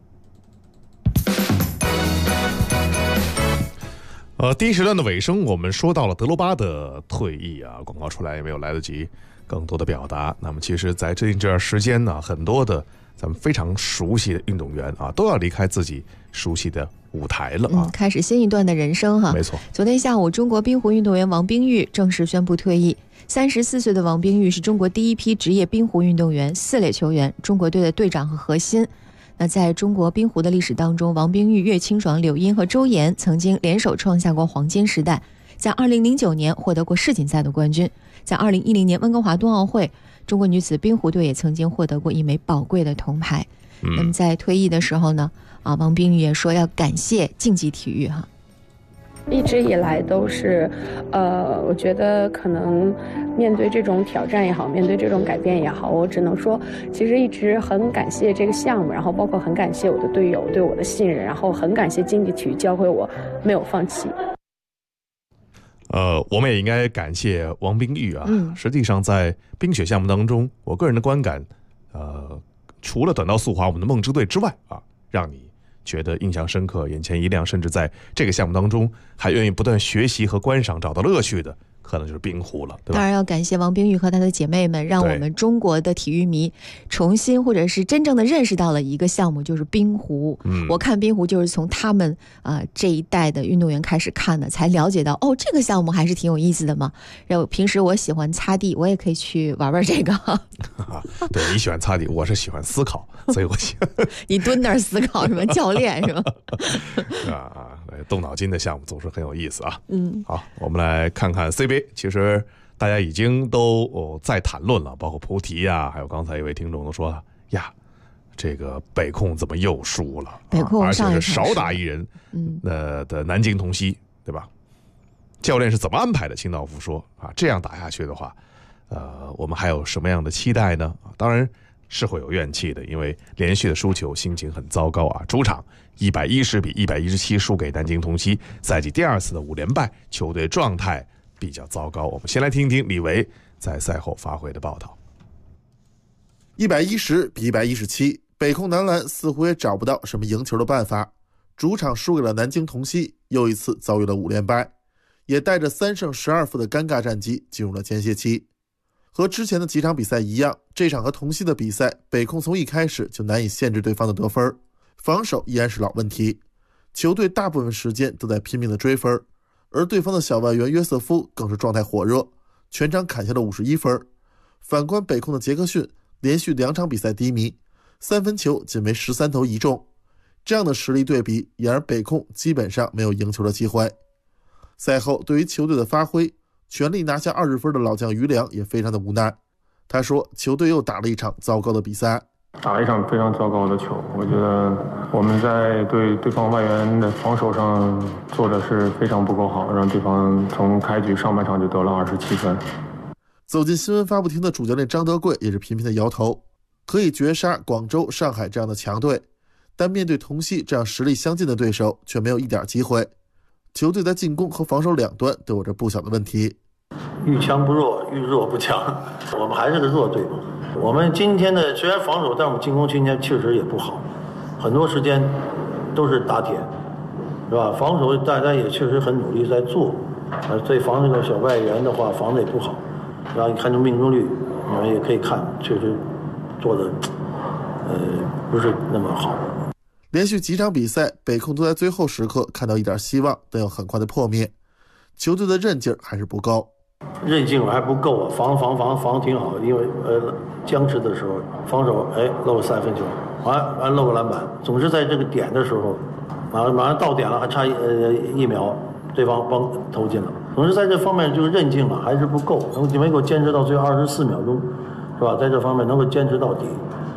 第一时段的尾声，我们说到了德罗巴的退役啊，广告出来也没有来得及更多的表达。那么其实在这段时间呢，很多的咱们非常熟悉的运动员啊，都要离开自己熟悉的舞台了啊， 开始新一段的人生哈。 没错， 昨天下午，中国冰壶运动员王冰玉正式宣布退役。34岁的王冰玉是中国第一批职业冰壶运动员，4类球员，中国队的队长和核心。那在中国冰壶的历史当中，王冰玉、岳清爽、柳茵和周岩曾经联手创下过黄金时代，在2009年获得过世锦赛的冠军，在2010年温哥华冬奥会，中国女子冰壶队也曾经获得过1枚宝贵的铜牌。那么在退役的时候呢，王冰玉也说要感谢竞技体育哈。 一直以来都是，我觉得可能面对这种挑战也好，面对这种改变也好，我只能说，其实一直很感谢这个项目，然后包括很感谢我的队友对我的信任，然后很感谢竞技体育教会我没有放弃。 我们也应该感谢王冰玉啊。实际上在冰雪项目当中，我个人的观感，除了短道速滑我们的梦之队之外啊，让你觉得印象深刻、眼前一亮，甚至在这个项目当中还愿意不断学习和观赏，找到乐趣的， 可能就是冰壶了，对吧？ 当然要感谢王冰玉和她的姐妹们，让我们中国的体育迷重新或者是真正的认识到了一个项目，就是冰壶。我看冰壶就是从他们这一代的运动员开始看的，才了解到这个项目还是挺有意思的嘛。然后平时我喜欢擦地，我也可以去玩玩这个。 对，你喜欢擦地，我是喜欢思考，所以我喜欢你蹲那儿思考什么教练是吧？ 动脑筋的项目总是很有意思啊。好，我们来看看 CBA。其实大家已经都在谈论了，包括菩提啊，还有刚才一位听众都说呀，这个北控怎么又输了？ 北控而且是少打一人的南京同曦，对吧？教练是怎么安排的？清道夫说这样打下去的话，我们还有什么样的期待呢？当然是会有怨气的，因为连续的输球，心情很糟糕啊。主场110比117输给南京同曦，赛季第2次的5连败，球队状态比较糟糕。我们先来听听李维在赛后发挥的报道。 110比117，北控男篮似乎也找不到什么赢球的办法，主场输给了南京同曦，又一次遭遇了5连败，也带着3胜12负的尴尬战绩进入了间歇期。和之前的几场比赛一样，这场和同曦的比赛，北控从一开始就难以限制对方的得分，防守依然是老问题，球队大部分时间都在拼命的追分，而对方的小外援约瑟夫更是状态火热，全场砍下了51分。反观北控的杰克逊，连续2场比赛低迷，3分球仅为13投1中，这样的实力对比也让北控基本上没有赢球的机会。赛后对于球队的发挥，全力拿下20分的老将于良也非常的无奈。他说球队又打了一场糟糕的比赛， 打了一场非常糟糕的球。我觉得我们在对方外援的防守上做的是非常不够好，让对方从开局上半场就得了27分。 走进新闻发布厅的主教练张德贵也是频频的摇头，可以绝杀广州、上海这样的强队，但面对同曦这样实力相近的对手却没有一点机会。球队在进攻和防守两端都有着不小的问题。 遇强不弱，遇弱不强，我们还是个弱队嘛。我们今天的虽然防守，但我们进攻今天确实也不好，很多时间都是打铁，是吧？防守大家也确实很努力在做，对防这个小外援的话，防的也不好。然后你看这命中率，我们也可以看，确实做的不是那么好。 连续几场比赛，北控都在最后时刻看到一点希望，但又很快的破灭。球队的韧劲还是不高， 韧劲还不够啊！防挺好，因为僵持的时候防守漏3分球，完漏个篮板，总是在这个点的时候，马上到点了，还差1秒，对方帮投进了。总是在这方面这个韧劲啊还是不够，没够坚持到最后24秒钟，是吧？在这方面能够坚持到底。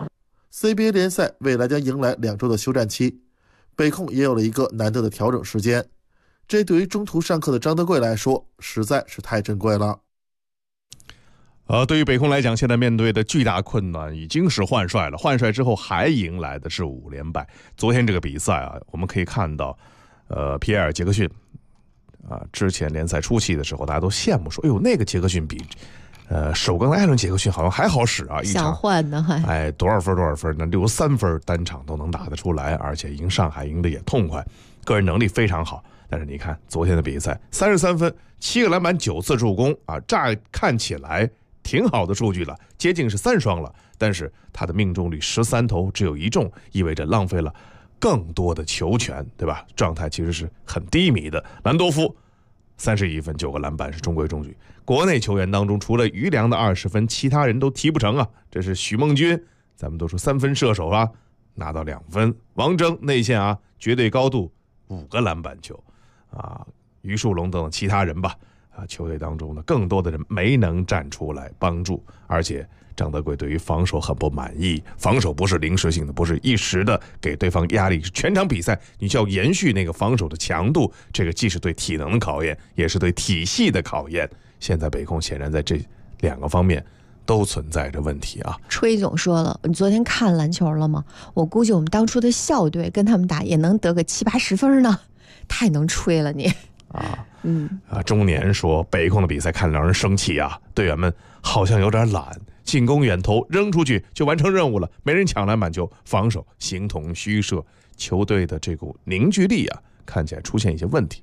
CBA 联赛未来将迎来2周的休战期，北控也有了一个难得的调整时间，这对于中途上课的张德贵来说实在是太珍贵了。 对于北控来讲，现在面对的巨大困难已经是换帅了，换帅之后还迎来的是5连败。昨天这个比赛啊，我们可以看到皮埃尔·杰克逊之前联赛初期的时候大家都羡慕说，哎呦，那个杰克逊比首钢的艾伦·杰克逊好像还好使啊，一场想换的还多少分那63分单场都能打得出来，而且赢上海赢得也痛快，个人能力非常好。但是你看昨天的比赛，33分7个篮板9次助攻乍看起来挺好的数据了，接近是3双了，但是他的命中率13投只有1中，意味着浪费了更多的球权，对吧？状态其实是很低迷的。兰多夫31分9个篮板是中规中矩，国内球员当中除了于良的20分，其他人都提不成啊。这是许梦军，咱们都说3分射手拿到2分，王铮内线绝对高度5个篮板球于树龙等等其他人吧球队当中的更多的人没能站出来帮助，而且张德贵对于防守很不满意，防守不是临时性的，不是一时的给对方压力，是全场比赛你就要延续那个防守的强度，这个既是对体能的考验，也是对体系的考验。现在北控显然在这2个方面都存在着问题吹总说了，你昨天看篮球了吗？我估计我们当初的校队跟他们打也能得个70-80分呢，太能吹了你中年说北控的比赛看让人生气队员们好像有点懒，进攻远投扔出去就完成任务了，没人抢篮板球，防守形同虚设，球队的这股凝聚力看起来出现一些问题。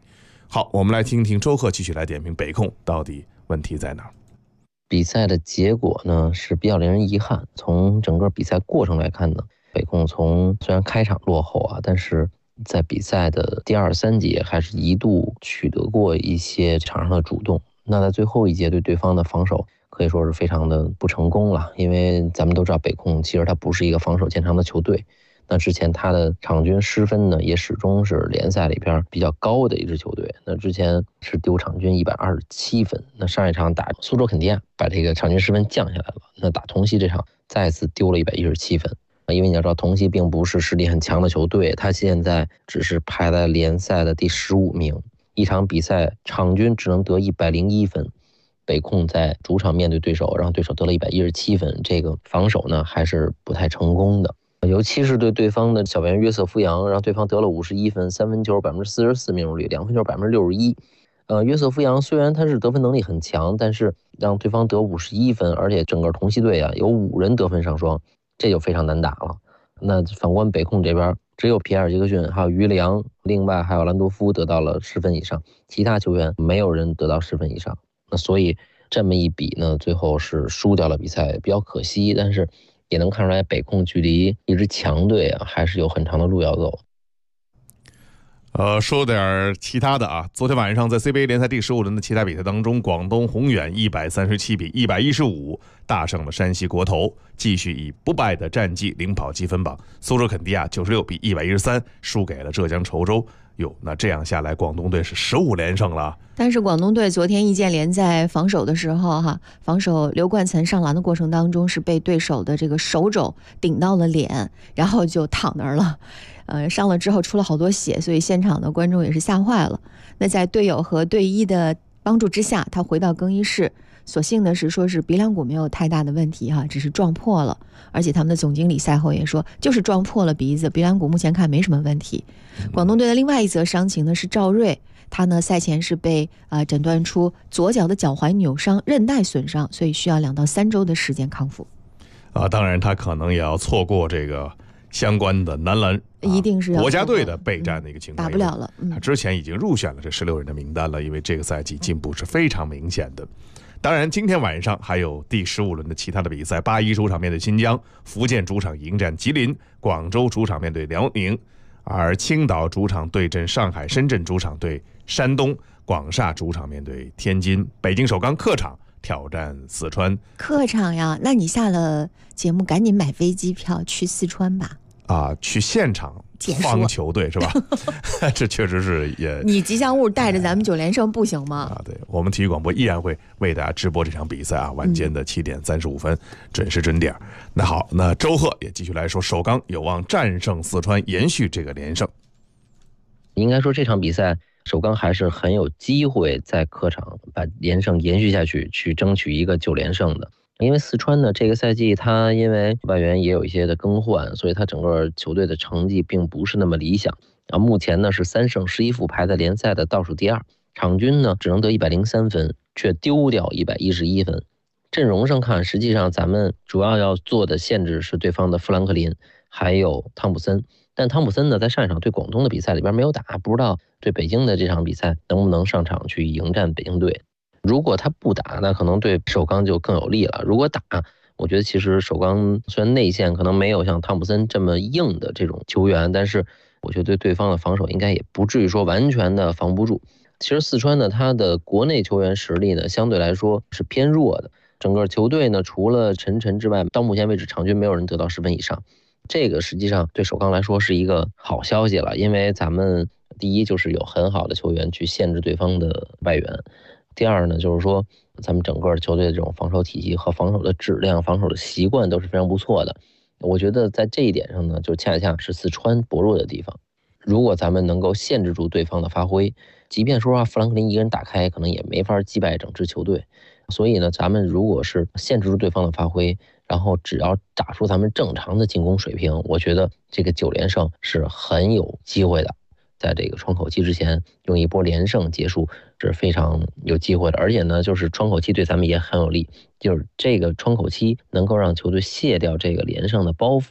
好，我们来听听周贺继续来点评北控到底问题在哪儿。 比赛的结果呢是比较令人遗憾。从整个比赛过程来看呢，北控虽然开场落后啊，但是在比赛的第2、3节还是一度取得过一些场上的主动。那在最后一节对对方的防守可以说是非常的不成功了，因为咱们都知道北控其实它不是一个防守见长的球队。那之前他的场均失分呢，也始终是联赛里边比较高的一支球队。那之前是丢场均127分，那上一场打苏州肯迪亚把这个场均失分降下来了。那打同曦这场再次丢了117分，因为你要知道同曦并不是实力很强的球队，他现在只是排在联赛的第15名，一场比赛场均只能得101分。北控在主场面对对手，让对手得了117分，这个防守呢还是不太成功的。尤其是对对方的小员约瑟夫扬，让对方得了51分，3分球44%命中率，2分球61%。约瑟夫扬虽然他是得分能力很强，但是让对方得51分，而且整个同曦队啊有5人得分上双，这就非常难打了。那反观北控这边，只有皮埃尔杰克逊还有于良，另外还有兰多夫得到了10分以上，其他球员没有人得到10分以上。那所以这么一比呢，最后是输掉了比赛，比较可惜。但是也能看出来北控距离一支强队啊还是有很长的路要走。 说点其他的啊，昨天晚上在 CBA 联赛第15轮的其他比赛当中，广东宏远137比115大胜了山西国投，继续以不败的战绩领跑积分榜。苏州肯迪亚96比113输给了浙江稠州。那这样下来广东队是15连胜了。 但是广东队昨天易建联在防守的时候防守刘冠岑上篮的过程当中是被对手的这个手肘顶到了脸，然后就躺那儿了。上了之后出了好多血，所以现场的观众也是吓坏了。那在队友和队医的帮助之下，他回到更衣室，所幸的是说是鼻梁骨没有太大的问题只是撞破了，而且他们的总经理赛后也说就是撞破了鼻子，鼻梁骨目前看没什么问题。广东队的另外一则伤情呢是赵睿，他呢赛前是被诊断出左脚的脚踝扭伤，韧带损伤，所以需要2到3周的时间康复。 当然他可能也要错过这个相关的男篮一定是要国家队的备战的一个情况， 打不了了。 他之前已经入选了这16人的名单了，因为这个赛季进步是非常明显的。当然今天晚上还有第15轮的其他的比赛，81主场面对新疆，福建主场迎战吉林，广州主场面对辽宁，而青岛主场对阵上海，深圳主场对山东，广厦主场面对天津，北京首钢客场挑战四川。 客场呀，那你下了节目赶紧买飞机票去四川吧。 去现场放球队是吧？这确实是也。 你吉祥物带着咱们9连胜不行吗？ 对，我们体育广播依然会为大家直播这场比赛晚间的7点35分准时准点。那好，那周贺也继续来说，首钢有望战胜四川，延续这个连胜。 应该说这场比赛首钢还是很有机会在客场把连胜延续下去，去争取一个9连胜的。因为四川呢这个赛季他因为外援也有一些的更换，所以他整个球队的成绩并不是那么理想。目前呢是3胜11负，排在联赛的倒数第2，场均呢只能得103分，却丢掉111分。阵容上看，实际上咱们主要做的限制是对方的富兰克林还有汤普森，但汤普森呢在上一场对广东的比赛里边没有打，不知道对北京的这场比赛能不能上场去迎战北京队。如果他不打，那可能对首钢就更有利了。如果打，我觉得其实首钢虽然内线可能没有像汤普森这么硬的这种球员，但是我觉得对对方的防守应该也不至于说完全的防不住。其实四川呢，他的国内球员实力呢相对来说是偏弱的，整个球队呢除了陈晨之外，到目前为止场均没有人得到10分以上。这个实际上对首钢来说是一个好消息了，因为咱们第一就是有很好的球员去限制对方的外援。第二呢，就是说咱们整个球队的这种防守体系和防守的质量、防守的习惯都是非常不错的。我觉得在这一点上呢，就恰恰是四川薄弱的地方。如果咱们能够限制住对方的发挥，即便说富兰克林一个人打开，可能也没法击败整支球队。所以呢，咱们如果是限制住对方的发挥，然后只要打出咱们正常的进攻水平，我觉得这个9连胜是很有机会的。在这个窗口期之前用一波连胜结束是非常有机会的，而且呢就是窗口期对咱们也很有利，就是这个窗口期能够让球队卸掉这个连胜的包袱，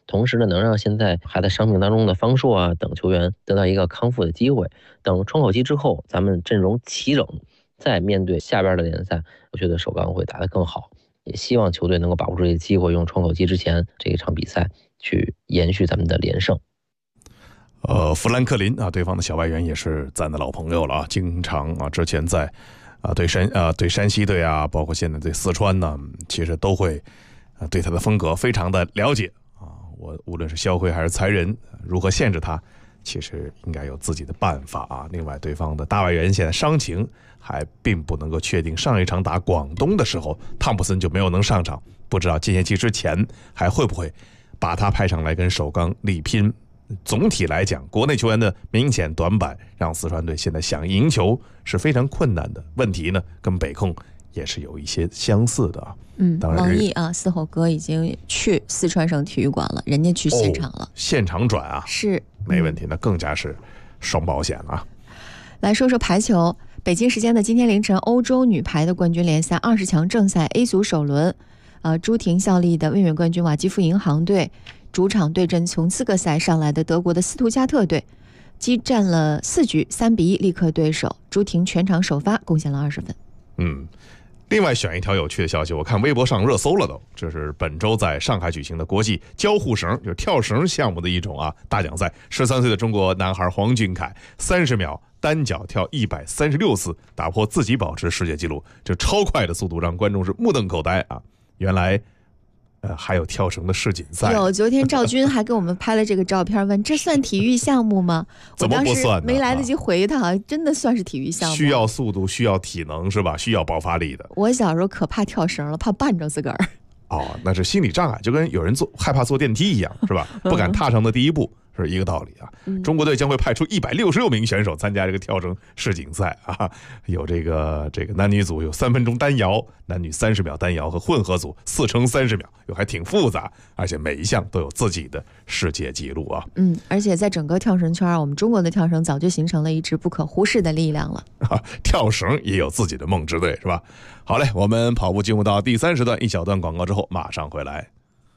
同时呢，能让现在还在伤病当中的方硕啊等球员得到一个康复的机会。等窗口期之后，咱们阵容齐整，再面对下边的联赛，我觉得首钢会打得更好。也希望球队能够把握住这个机会，用窗口期之前这一场比赛去延续咱们的连胜。 富兰克林啊，对方的小外援也是咱的老朋友了啊，经常啊之前在对山西队啊，包括现在对四川呢，其实都会对他的风格非常的了解啊。我无论是肖辉还是才人，如何限制他，其实应该有自己的办法啊。另外，对方的大外援现在伤情还并不能够确定，上一场打广东的时候，汤普森就没有能上场，不知道间歇期之前还会不会把他派上来跟首钢力拼。总体来讲，国内球员的明显短板让四川队现在想赢球是非常困难的。问题呢，跟北控也是有一些相似的啊。当然王毅啊，四吼哥已经去四川省体育馆了，人家去现场了， 现场转啊， 是没问题，那更加是双保险了。 来说说排球，北京时间的今天凌晨，欧洲女排的冠军联赛20强正赛 A 组首轮，朱婷效力的卫冕冠军瓦基弗银行队主场对阵从资格赛上来的德国的斯图加特队，激战了4局，3比1力克对手。朱婷全场首发，贡献了20分。 另外选一条有趣的消息，我看微博上热搜了都，这是本周在上海举行的国际交互绳，就是跳绳项目的一种啊大奖赛。13岁的中国男孩黄俊凯30秒单脚跳136次，打破自己保持世界纪录，这超快的速度让观众是目瞪口呆啊！原来还有跳绳的世锦赛。 有，昨天赵军还给我们拍了这个照片，问这算体育项目吗？ 怎么不算呢？ 我当时没来得及回他，真的算是体育项目。 需要速度，需要体能是吧？需要爆发力的。 我小时候可怕跳绳了，怕绊着自个儿。 那是心理障碍，就跟有人害怕坐电梯一样，是吧？不敢踏上的第一步。是一个道理啊。中国队将会派出166名选手参加这个跳绳世锦赛啊，有这个男女组有3分钟单摇，男女30秒单摇和混合组4乘30秒，还挺复杂，而且每一项都有自己的世界纪录啊。 而且在整个跳绳圈，我们中国的跳绳早就形成了一支不可忽视的力量了。 跳绳也有自己的梦之队，是吧？好嘞，我们跑步进入到第3时段，一小段广告之后马上回来。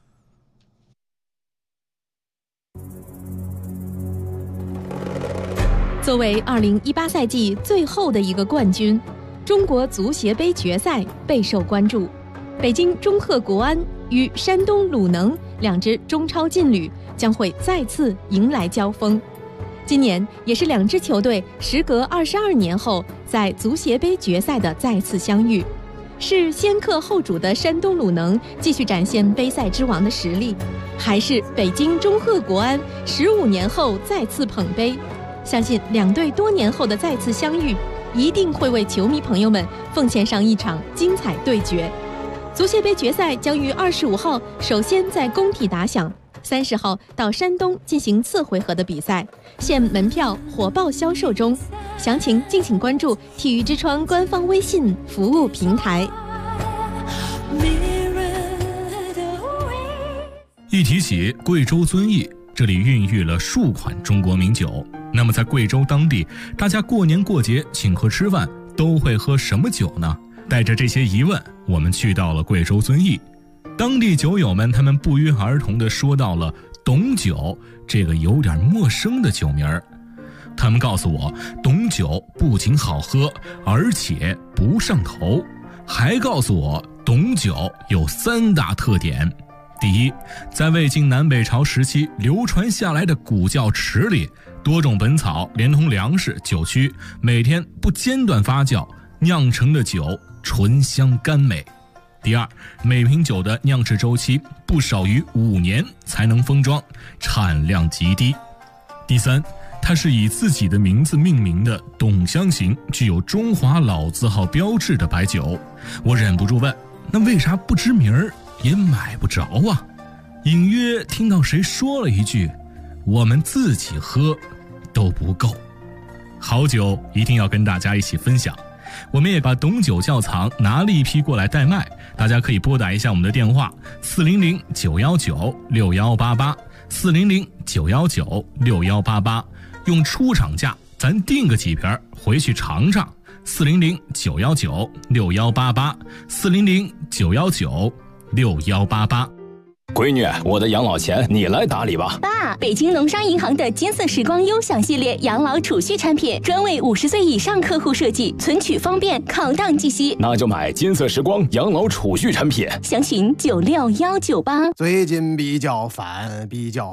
作为2018赛季最后的一个冠军，中国足协杯决赛备受关注。北京中赫国安与山东鲁能两支中超劲旅将会再次迎来交锋。今年也是两支球队时隔22年后在足协杯决赛的再次相遇。是先客后主的山东鲁能继续展现杯赛之王的实力，还是北京中赫国安15年后再次捧杯？相信两队多年后的再次相遇，一定会为球迷朋友们奉献上一场精彩对决。足协杯决赛将于25号首先在工体打响，30号到山东进行次回合的比赛，现门票火爆销售中，详情敬请关注体育之窗官方微信服务平台。 一提起贵州遵义，这里孕育了数款中国名酒。那么在贵州当地，大家过年过节请客吃饭都会喝什么酒呢？带着这些疑问，我们去到了贵州遵义。当地酒友们他们不约而同地说到了董酒这个有点陌生的酒名儿。他们告诉我，董酒不仅好喝，而且不上头，还告诉我董酒有3大特点。第一，在魏晋南北朝时期流传下来的古窖池里，多种本草连同粮食、酒曲，每天不间断发酵酿成的酒醇香甘美。第二，每瓶酒的酿制周期不少于5年才能封装，产量极低。第三，它是以自己的名字命名的董香型，具有中华老字号标志的白酒。我忍不住问，那为啥不知名儿也买不着啊？隐约听到谁说了一句，我们自己喝都不够。好酒一定要跟大家一起分享，我们也把董酒窖藏拿了一批过来代卖，大家可以拨打一下我们的电话400-919-6188 400-919-6188，用出厂价咱订个几瓶回去尝尝。400-919-6188 400-919-6188。 闺女，我的养老钱你来打理吧。 爸，北京农商银行的金色时光优享系列养老储蓄产品，专为50岁以上客户设计，存取方便，抗荡计息。 那就买金色时光养老储蓄产品， 详询96198。 最近比较烦，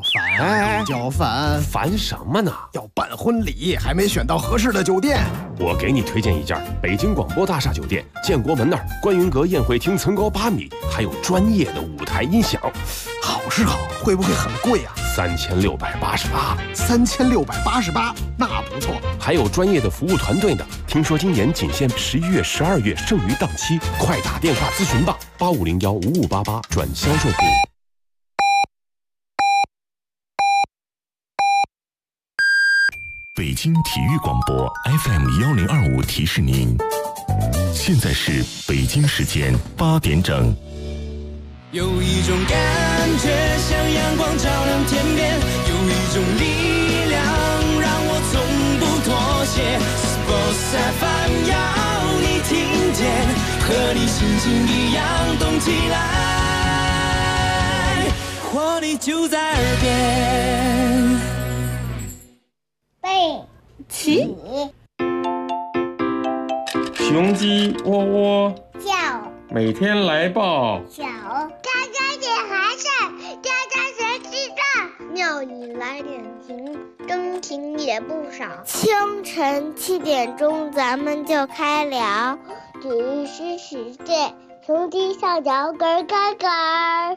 烦什么呢？ 要办婚礼，还没选到合适的酒店。 我给你推荐一家北京广播大厦酒店，建国门那儿观云阁宴会厅层高8米，还有专业的舞台音响。 好是好，会不会很贵啊 ？3688。 3688，那不错。 还有专业的服务团队呢。听说今年仅限11月、12月剩余档期，快打电话咨询吧，85015588转销售部。 北京体育广播 FM1025提示您，现在是北京时间8点整。 有一种感觉像阳光照亮天边，有一种力量让我从不妥协。Sports FM 要你听见，和你心情一样动起来，活力就在耳边。 背起， 雄鸡窝窝叫， 每天来报小，家家点寒碜，家家学鸡蛋，庙里来点情，真情也不少。清晨7点钟咱们就开聊，举世世界，雄鸡上脚咯咯咯。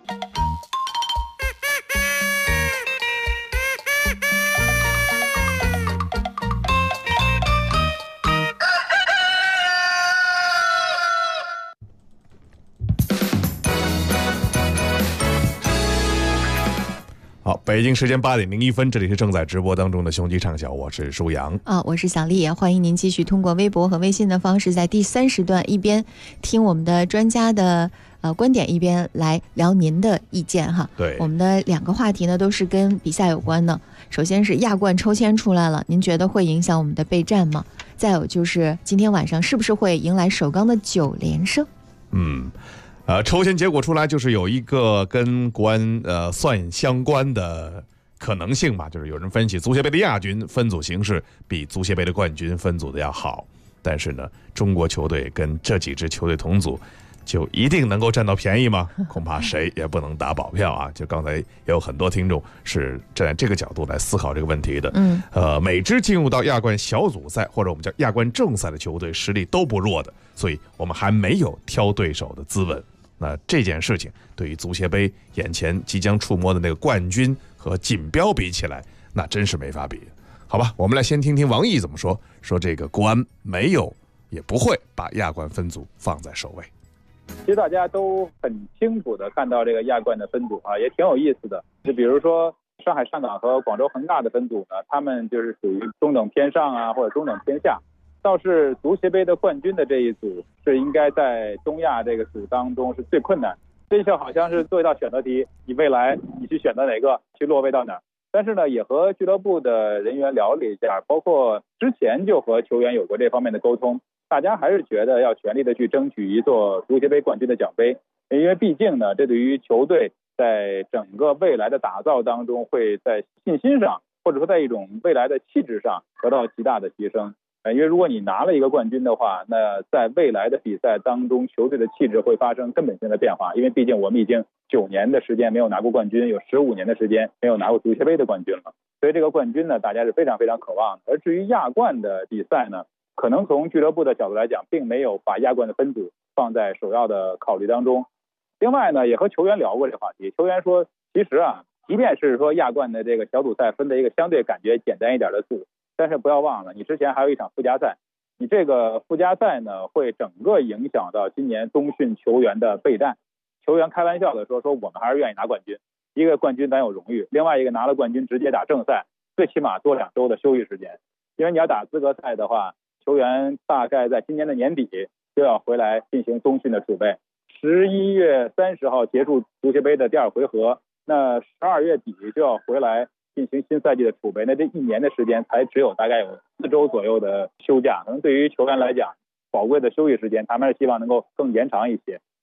好，北京时间8点01分，这里是正在直播当中的雄鸡畅晓，我是舒阳我是小丽，欢迎您继续通过微博和微信的方式，在第3时段一边听我们的专家的观点，一边来聊您的意见哈。 对， 我们的2个话题呢都是跟比赛有关的。首先是亚冠抽签出来了，您觉得会影响我们的备战吗？再有就是今天晚上是不是会迎来首钢的9连胜？ 抽签结果出来，就是有一个跟国安算相关的可能性吧，就是有人分析足协杯的亚军分组形势比足协杯的冠军分组的要好，但是呢，中国球队跟这几支球队同组，就一定能够占到便宜吗？恐怕谁也不能打保票啊！就刚才也有很多听众是站在这个角度来思考这个问题的。每支进入到亚冠小组赛或者我们叫亚冠正赛的球队实力都不弱的，所以我们还没有挑对手的资本。那这件事情对于足协杯眼前即将触摸的那个冠军和锦标比起来，那真是没法比。好吧，我们来先听听王毅怎么说，说这个国安没有也不会把亚冠分组放在首位。 其实大家都很清楚的看到这个亚冠的分组也挺有意思的。就比如说上海上港和广州恒大的分组呢，他们就是属于中等偏上或者中等偏下。倒是足协杯的冠军的这一组是应该在东亚这个组当中是最困难，这就好像是做一道选择题，你未来你去选择哪个，去落位到哪儿。但是呢，也和俱乐部的人员聊了一下，包括之前就和球员有过这方面的沟通，大家还是觉得要全力的去争取一座足协杯冠军的奖杯，因为毕竟呢，这对于球队在整个未来的打造当中，会在信心上或者说在一种未来的气质上得到极大的提升。因为如果你拿了一个冠军的话，那在未来的比赛当中，球队的气质会发生根本性的变化。因为毕竟我们已经9年的时间没有拿过冠军，有15年的时间没有拿过足协杯的冠军了，所以这个冠军呢，大家是非常非常渴望的。而至于亚冠的比赛呢，可能从俱乐部的角度来讲，并没有把亚冠的分组放在首要的考虑当中。另外呢，也和球员聊过这个话题，球员说，其实即便是说亚冠的这个小组赛分的一个相对感觉简单一点的组，但是不要忘了，你之前还有一场附加赛，你这个附加赛呢，会整个影响到今年冬训球员的备战。球员开玩笑的说我们还是愿意拿冠军，一个冠军咱有荣誉，另外一个拿了冠军直接打正赛，最起码多2周的休息时间。因为你要打资格赛的话，球员大概在今年的年底就要回来进行冬训的储备，11月30号结束足协杯的第2回合，那12月底就要回来进行新赛季的储备，那这1年的时间才只有大概有4周左右的休假，可能对于球员来讲，宝贵的休息时间他们是希望能够更延长一些。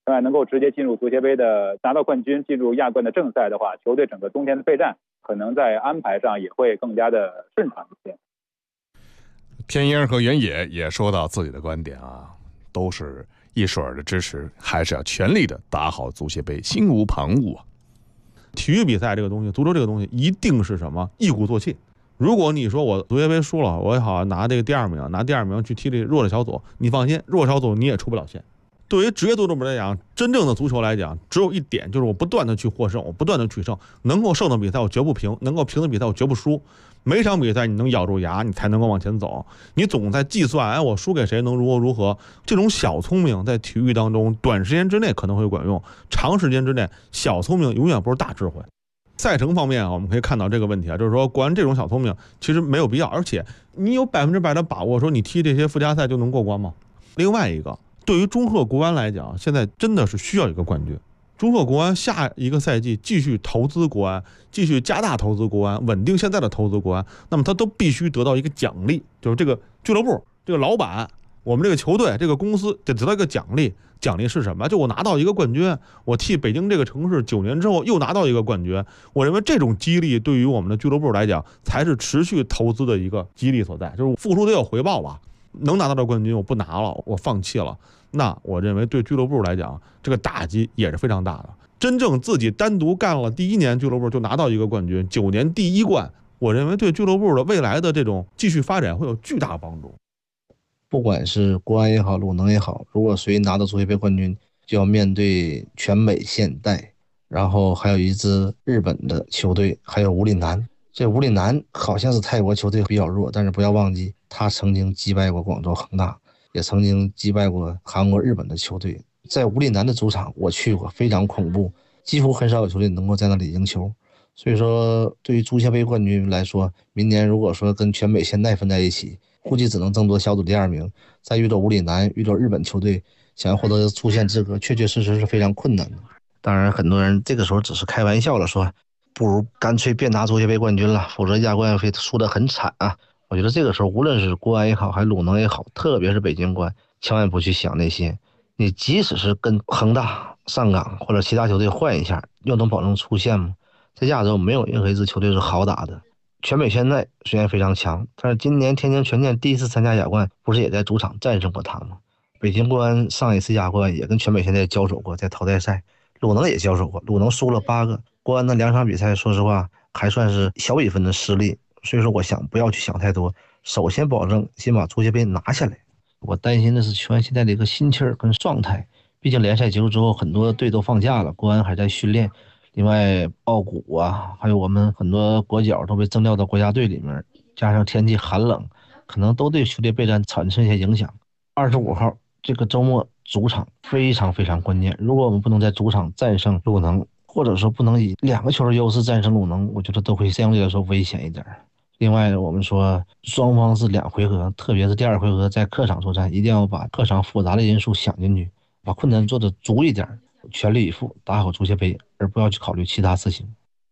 另外能够直接进入足协杯的拿到冠军，进入亚冠的正赛的话，球队整个冬天的备战可能在安排上也会更加的顺畅一些。 天鹰和原野也说到自己的观点啊，都是一水儿的支持，还是要全力的打好足协杯，心无旁骛啊。 体育比赛这个东西，足球这个东西，一定是什么一鼓作气。如果你说我足协杯输了，我也好拿这个第二名，拿第二名去踢这弱的小组，你放心，弱小组你也出不了线。对于职业足球来讲，真正的足球来讲，只有一点，就是我不断的去获胜，我不断的取胜，能够胜的比赛我绝不平，能够平的比赛我绝不输。每场比赛你能咬住牙，你才能够往前走。你总在计算，哎，我输给谁能如何如何，这种小聪明在体育当中，短时间之内可能会管用，长时间之内，小聪明永远不是大智慧。赛程方面啊，我们可以看到这个问题啊，就是说，关于这种小聪明其实没有必要，而且你有100%的把握说你踢这些附加赛就能过关吗？另外一个，对于中赫国安来讲，现在真的是需要一个冠军。中赫国安下一个赛季继续投资国安，继续加大投资国安，稳定现在的投资国安，那么他都必须得到一个奖励，就是这个俱乐部、这个老板、我们这个球队、这个公司得得到一个奖励。奖励是什么？就我拿到一个冠军，我替北京这个城市9年之后又拿到一个冠军。我认为这种激励对于我们的俱乐部来讲，才是持续投资的一个激励所在。就是付出得有回报吧，能拿到的冠军我不拿了，我放弃了，那我认为对俱乐部来讲，这个打击也是非常大的。真正自己单独干了第1年俱乐部就拿到一个冠军，9年第1冠，我认为对俱乐部的未来的这种继续发展会有巨大帮助。 不管是国安也好，鲁能也好，如果谁拿到足协杯冠军，就要面对全美现代，然后还有一支日本的球队，还有武岭南。这武岭南好像是泰国球队比较弱，但是不要忘记，他曾经击败过广州恒大，也曾经击败过韩国、日本的球队。在武岭南的主场我去过，非常恐怖，几乎很少有球队能够在那里赢球。所以说，对于足协杯冠军来说，明年如果说跟全美现代分在一起，估计只能争夺小组第2名，再遇到武岭南、遇到日本球队，想要获得出线资格，确确实实是非常困难的。当然，很多人这个时候只是开玩笑了，说不如干脆别拿足协杯冠军了，否则亚冠会输得很惨啊。我觉得这个时候，无论是国安也好，还是鲁能也好，特别是北京国安，千万不去想那些。你即使是跟恒大、上港或者其他球队换一下，又能保证出线吗？在亚洲没有任何一支球队是好打的。全美现在虽然非常强，但是今年天津权健第1次参加亚冠，不是也在主场战胜过他吗？北京国安上一次亚冠也跟全美现在交手过，在淘汰赛。鲁能也交手过，鲁能输了8个。国安的2场比赛，说实话还算是小比分的失利。所以说，我想不要去想太多，首先保证先把足协杯拿下来。我担心的是球员现在的一个心气儿跟状态，毕竟联赛结束之后，很多队都放假了，国安还在训练。另外，奥古啊，还有我们很多国脚都被征调到国家队里面，加上天气寒冷，可能都对球队备战产生一些影响。25号这个周末主场非常非常关键，如果我们不能在主场战胜鲁能，或者说不能以2个球的优势战胜鲁能，我觉得都会相对来说危险一点。另外，我们说双方是2回合，特别是第2回合在客场作战，一定要把客场复杂的因素想进去，把困难做得足一点，全力以赴打好足协杯，而不要去考虑其他事情。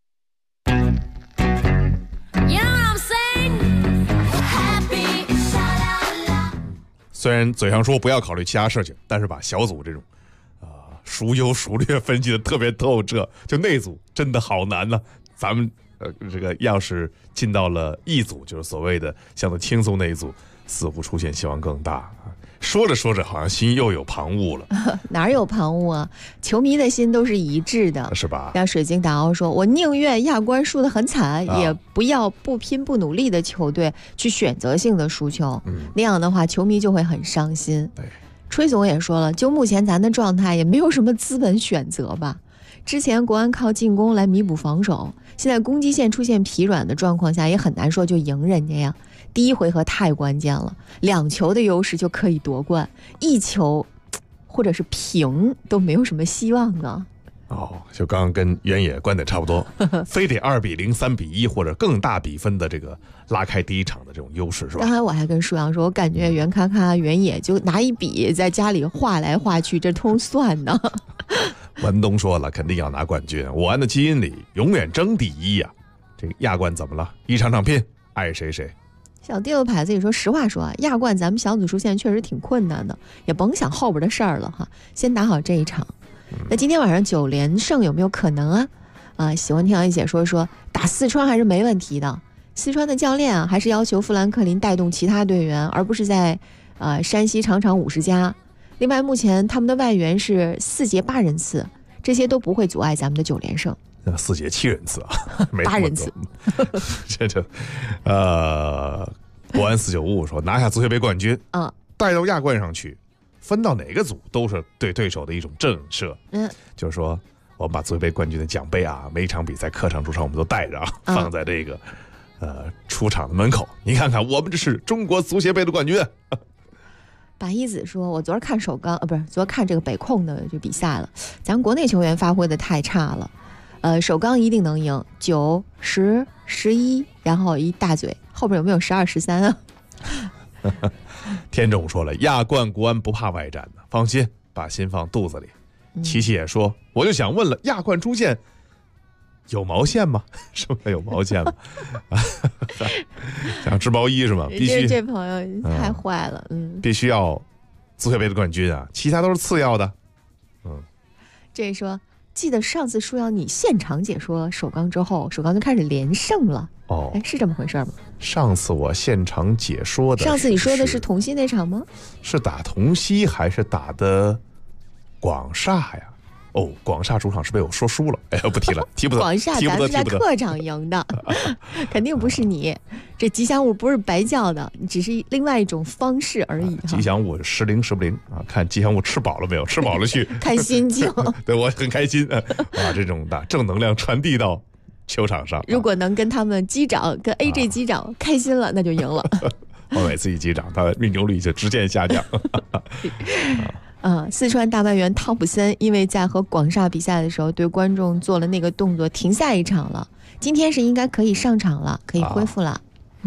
虽然嘴上说不要考虑其他事情，但是把小组这种孰优孰劣分析的特别透彻，就那组真的好难呢。咱们这个要是进到了一组，就是所谓的相对轻松那一组，似乎出现希望更大。说着说着，好像心又有旁骛了。 哪有旁骛啊？球迷的心都是一致的， 是吧？ 让水晶达奥说：“我宁愿亚冠输得很惨，也不要不拼不努力的球队去选择性的输球。那样的话，球迷就会很伤心。”吹总也说了，就目前咱的状态，也没有什么资本选择吧。之前国安靠进攻来弥补防守，现在攻击线出现疲软的状况下，也很难说就赢人家呀。第1回合太关键了，2球的优势就可以夺冠，1球或者是平都没有什么希望啊。 就刚刚跟原野观点差不多，非得2比0、3比1或者更大比分的这个拉开第1场的这种优势，是吧？ 刚才我还跟舒阳说，我感觉袁咔咔、原野就拿一笔在家里画来画去，这通算呢。 文东说了，肯定要拿冠军，我安的基因里永远争第1呀。这个亚冠怎么了？一场场拼，爱谁谁。 小第六牌子也说，实话说，亚冠咱们小组出线确实挺困难的，也甭想后边的事儿了哈，先打好这一场。 那今天晚上9连胜有没有可能啊？喜欢听杨一姐说打四川还是没问题的。四川的教练还是要求富兰克林带动其他队员，而不是在山西场50加。另外，目前他们的外援是4节8人次，这些都不会阻碍咱们的9连胜。 4节7人次啊，没 8人次。 国安4955说拿下足协杯冠军，带到亚冠上去，分到哪个组都是对对手的一种震慑。就是说我们把足协杯冠军的奖杯啊，每一场比赛客场主场我们都带着放在这个出场的门口。你看看，我们这是中国足协杯的冠军。 把一子说，我昨儿看昨儿看这个北控的这比赛了，咱国内球员发挥的太差了。首钢一定能赢，9、10、11，然后一大嘴，后边有没有12、13啊？ 天总说了，亚冠国安不怕外战的，放心，把心放肚子里。琪琪也说，我就想问了，亚冠出现有毛线吗？是不是有毛线吗？想织毛衣是吗？必须这朋友太坏了， 必须要足协杯的冠军啊，其他都是次要的。 这说，记得上次说要你现场解说首钢之后，首钢就开始连胜了。是这么回事吗？ 上次我现场解说的， 上次你说的是同曦那场吗？ 是打同曦还是打的广厦呀？广厦主场是被我说输了，不提了，提不得。 广厦咱是在客场赢的，肯定不是你。这吉祥物不是白叫的，只是另外一种方式而已。 吉祥物时灵时不灵啊？看吉祥物吃饱了没有？吃饱了去看心情。 对，我很开心把这种的正能量传递到球场上。 如果能跟他们机长跟 AJ 机长开心了，那就赢了。 我每次一机长，他命中率就直线下降。 四川大外援汤普森因为在和广厦比赛的时候对观众做了那个动作，停赛一场了。今天是应该可以上场了，可以恢复了。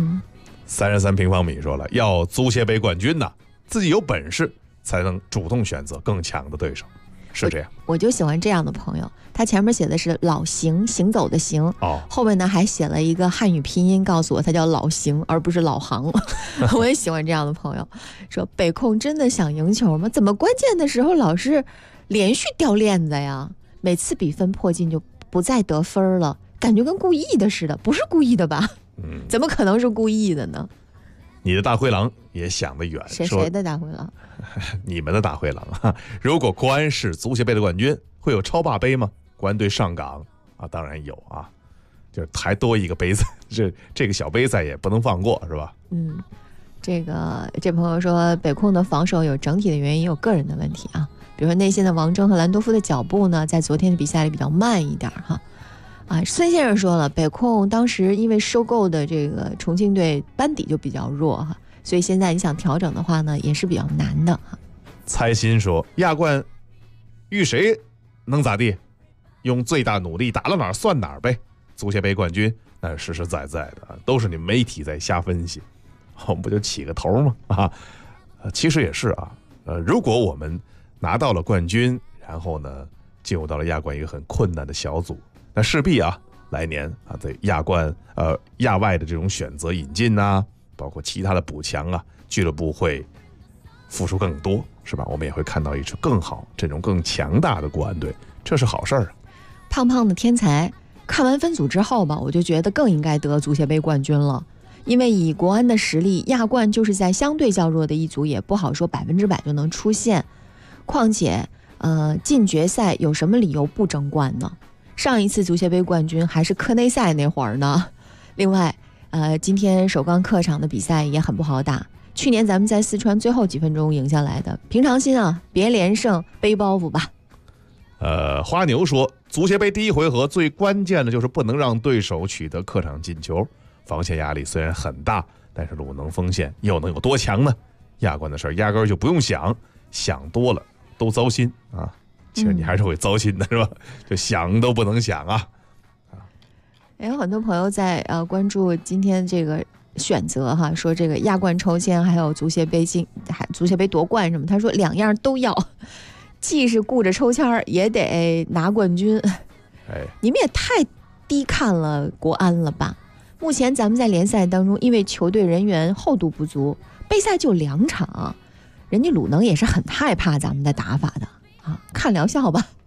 33平方米说了，要足协杯冠军呐，自己有本事才能主动选择更强的对手，是这样。 我就喜欢这样的朋友，他前面写的是老行，行走的行，后面呢还写了一个汉语拼音，告诉我他叫老行而不是老行。我也喜欢这样的朋友。说北控真的想赢球吗？怎么关键的时候老是连续掉链子呀？每次比分迫近就不再得分了，感觉跟故意的似的。不是故意的吧？怎么可能是故意的呢？ 你的大灰狼也想得远。 谁的大灰狼？ 你们的大灰狼啊！如果国安是足协杯的冠军，会有超霸杯吗？国安队上港啊，当然有啊，就是还多一个杯赛，这个小杯赛也不能放过，是吧？ 这朋友说，北控的防守有整体的原因，也有个人的问题啊。比如说内线的王铮和兰多夫的脚步呢，在昨天的比赛里比较慢一点哈。孙先生说了，北控当时因为收购的这个重庆队班底就比较弱哈，所以现在你想调整的话呢，也是比较难的哈。 蔡鑫说，亚冠遇谁能咋地？用最大努力打到哪儿算哪儿呗。足协杯冠军那是实实在在的，都是你们媒体在瞎分析，我们不就起个头吗？其实也是啊。如果我们拿到了冠军，然后呢进入到了亚冠一个很困难的小组，那势必来年在亚冠亚外的这种选择引进啊，包括其他的补强啊，俱乐部会付出更多，是吧？我们也会看到一支更好、这种更强大的国安队，这是好事儿。 胖胖的天才看完分组之后吧，我就觉得更应该得足协杯冠军了，因为以国安的实力，亚冠就是在相对较弱的一组，也不好说100%就能出现。况且进决赛有什么理由不争冠呢？上一次足协杯冠军还是科内赛那会儿呢。另外今天首钢客场的比赛也很不好打，去年咱们在四川最后几分钟赢下来的，平常心啊，别连胜，背包袱吧。 花牛说，足协杯第一回合最关键的就是不能让对手取得客场进球，防线压力虽然很大，但是鲁能锋线又能有多强呢？亚冠的事压根儿就不用想，想多了都糟心啊。其实你还是会糟心的，是吧？就想都不能想啊。 有很多朋友在关注今天这个选择哈，说这个亚冠抽签还有足协杯夺冠什么，他说两样都要，既是顾着抽签也得拿冠军。你们也太低看了国安了吧？目前咱们在联赛当中，因为球队人员厚度不足，杯赛就2场，人家鲁能也是很害怕咱们的打法的啊，看疗效吧。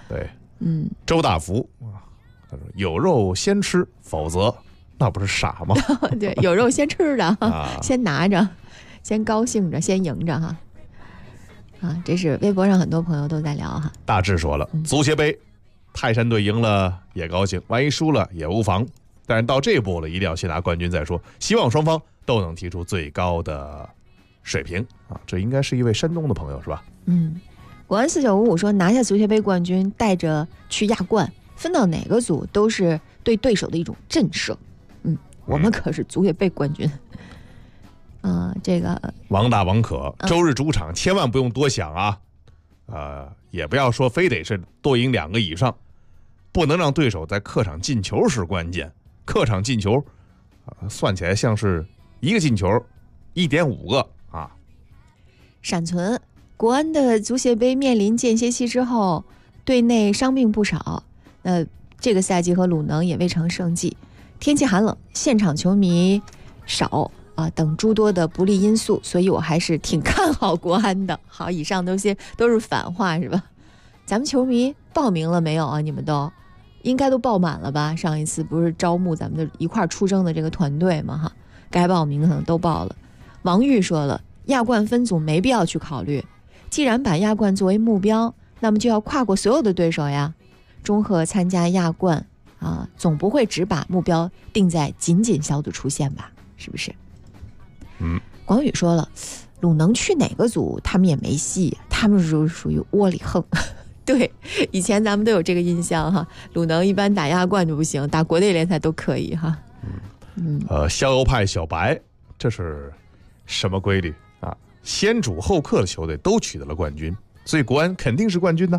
对， 周大福他说有肉先吃，否则那不是傻吗？ 对，有肉先吃着，先拿着，先高兴着，先赢着哈。这是微博上很多朋友都在聊哈。 大志说了，足协杯，泰山队赢了也高兴，万一输了也无妨。但是到这步了，一定要先拿冠军再说。希望双方都能提出最高的水平这应该是一位山东的朋友是吧？ 国安4955说，拿下足协杯冠军，带着去亚冠，分到哪个组都是对对手的一种震慑。我们可是足协杯冠军。这个王大王可，周日主场千万不用多想也不要说非得是多赢2个以上，不能让对手在客场进球是关键。客场进球算起来像是一个进球 1.5 个闪存，国安的足协杯面临间歇期之后，队内伤病不少，这个赛季和鲁能也未成胜绩，天气寒冷，现场球迷少等诸多的不利因素，所以我还是挺看好国安的。好，以上都是反话是吧？咱们球迷报名了没有啊？你们都应该都报满了吧？上一次不是招募咱们的一块出征的这个团队吗？哈，该报名的可能都报了。王玉说了，亚冠分组没必要去考虑，既然把亚冠作为目标，那么就要跨过所有的对手呀。中赫参加亚冠总不会只把目标定在仅仅小组出线吧？是不是？广宇说了，鲁能去哪个组他们也没戏，他们是属于窝里横。对，以前咱们都有这个印象哈，鲁能一般打亚冠就不行，打国内联赛都可以哈。 逍遥派小白，这是什么规律先主后客的球队都取得了冠军，所以国安肯定是冠军呢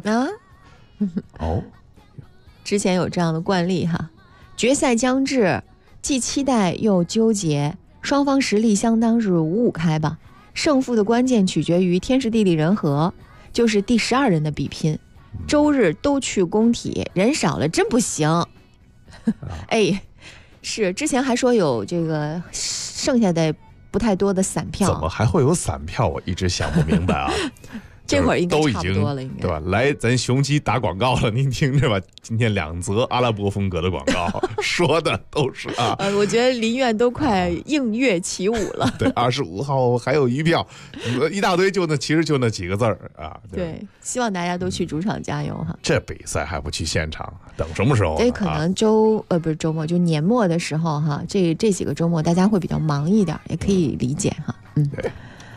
之前有这样的惯例哈。决赛将至，既期待又纠结，双方实力相当是5-5开吧。胜负的关键取决于天时地利人和，就是第12人的比拼。周日都去工体，人少了真不行。是之前还说有这个剩下的不太多的散票， 怎么还会有散票？我一直想不明白这会儿应该差不多了，应该对吧？来，咱雄鸡打广告了，您听着吧。今天2则阿拉伯风格的广告，说的都是我觉得林苑都快应乐起舞了。 对，25号还有余票，一大堆，其实就那几个字儿对，希望大家都去主场加油哈。 这比赛还不去现场，等什么时候？ 对，可能不是周末，就年末的时候哈，这几个周末大家会比较忙一点，也可以理解哈。 对。